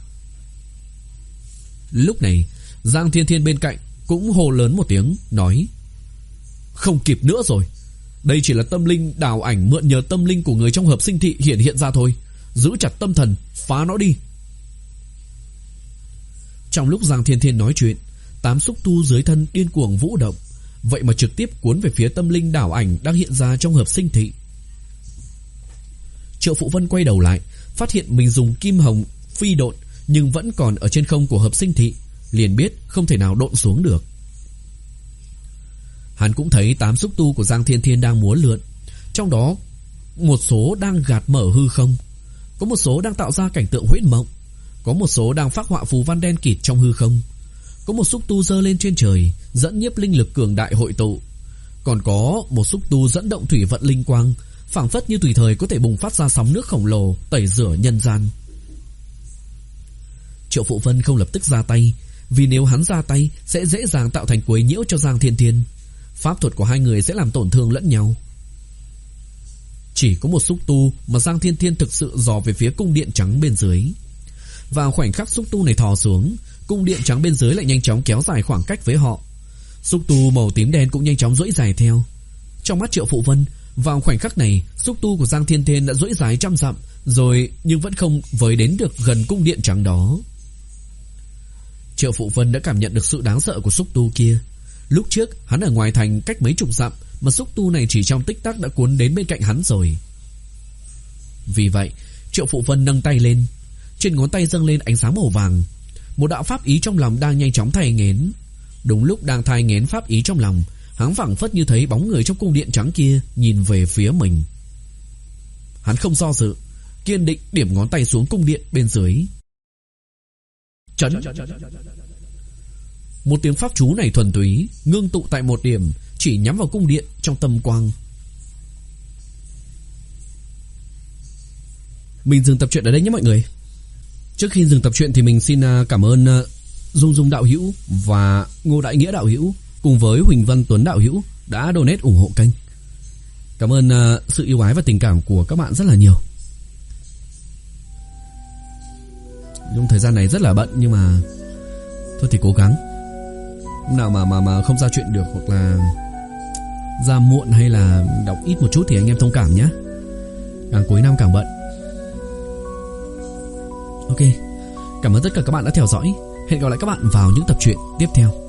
Lúc này, Giang Thiên Thiên bên cạnh cũng hô lớn một tiếng, nói: không kịp nữa rồi. Đây chỉ là tâm linh đào ảnh mượn nhờ tâm linh của người trong hợp sinh thị hiện hiện ra thôi. Giữ chặt tâm thần, phá nó đi. Trong lúc Giang Thiên Thiên nói chuyện, tám xúc tu dưới thân điên cuồng vũ động, vậy mà trực tiếp cuốn về phía tâm linh đảo ảnh đang hiện ra trong hợp sinh thị. Triệu Phụ Vân quay đầu lại, phát hiện mình dùng kim hồng phi độn nhưng vẫn còn ở trên không của hợp sinh thị, liền biết không thể nào độn xuống được. Hắn cũng thấy tám xúc tu của Giang Thiên Thiên đang múa lượn, trong đó một số đang gạt mở hư không, có một số đang tạo ra cảnh tượng huyễn mộng, có một số đang phác họa phù văn đen kịt trong hư không, có một xúc tu giơ lên trên trời dẫn nhiếp linh lực cường đại hội tụ, còn có một xúc tu dẫn động thủy vận linh quang, phảng phất như tùy thời có thể bùng phát ra sóng nước khổng lồ tẩy rửa nhân gian. Triệu Phụ Vân không lập tức ra tay, vì nếu hắn ra tay sẽ dễ dàng tạo thành quấy nhiễu cho Giang Thiên Thiên. Pháp thuật của hai người sẽ làm tổn thương lẫn nhau. Chỉ có một xúc tu mà Giang Thiên Thiên thực sự dò về phía cung điện trắng bên dưới. Vào khoảnh khắc xúc tu này thò xuống, cung điện trắng bên dưới lại nhanh chóng kéo dài khoảng cách với họ. Xúc tu màu tím đen cũng nhanh chóng duỗi dài theo. Trong mắt Triệu Phụ Vân, vào khoảnh khắc này, xúc tu của Giang Thiên Thiên đã duỗi dài trăm dặm rồi, nhưng vẫn không với đến được gần cung điện trắng đó. Triệu Phụ Vân đã cảm nhận được sự đáng sợ của xúc tu kia. Lúc trước hắn ở ngoài thành cách mấy chục dặm, mà xúc tu này chỉ trong tích tắc đã cuốn đến bên cạnh hắn rồi. Vì vậy, Triệu Phụ Vân nâng tay lên, trên ngón tay dâng lên ánh sáng màu vàng. Một đạo pháp ý trong lòng đang nhanh chóng thai nghén. Đúng lúc đang thai nghén pháp ý trong lòng, hắn phảng phất như thấy bóng người trong cung điện trắng kia nhìn về phía mình. Hắn không do dự, kiên định điểm ngón tay xuống cung điện bên dưới. Chấn. Một tiếng pháp chú này thuần túy, ngưng tụ tại một điểm, chỉ nhắm vào cung điện trong tâm quang. Mình dừng tập truyện ở đây nhé mọi người. Trước khi dừng tập truyện thì mình xin cảm ơn Dung Dung đạo hữu và Ngô Đại Nghĩa đạo hữu cùng với Huỳnh Văn Tuấn đạo hữu đã donate ủng hộ kênh. Cảm ơn sự yêu ái và tình cảm của các bạn rất là nhiều. Trong thời gian này rất là bận nhưng mà thôi thì cố gắng. Hôm nào mà mà mà không ra chuyện được hoặc là ra muộn hay là đọc ít một chút thì anh em thông cảm nhé. Càng cuối năm càng bận. Ok, cảm ơn tất cả các bạn đã theo dõi. Hẹn gặp lại các bạn vào những tập truyện tiếp theo.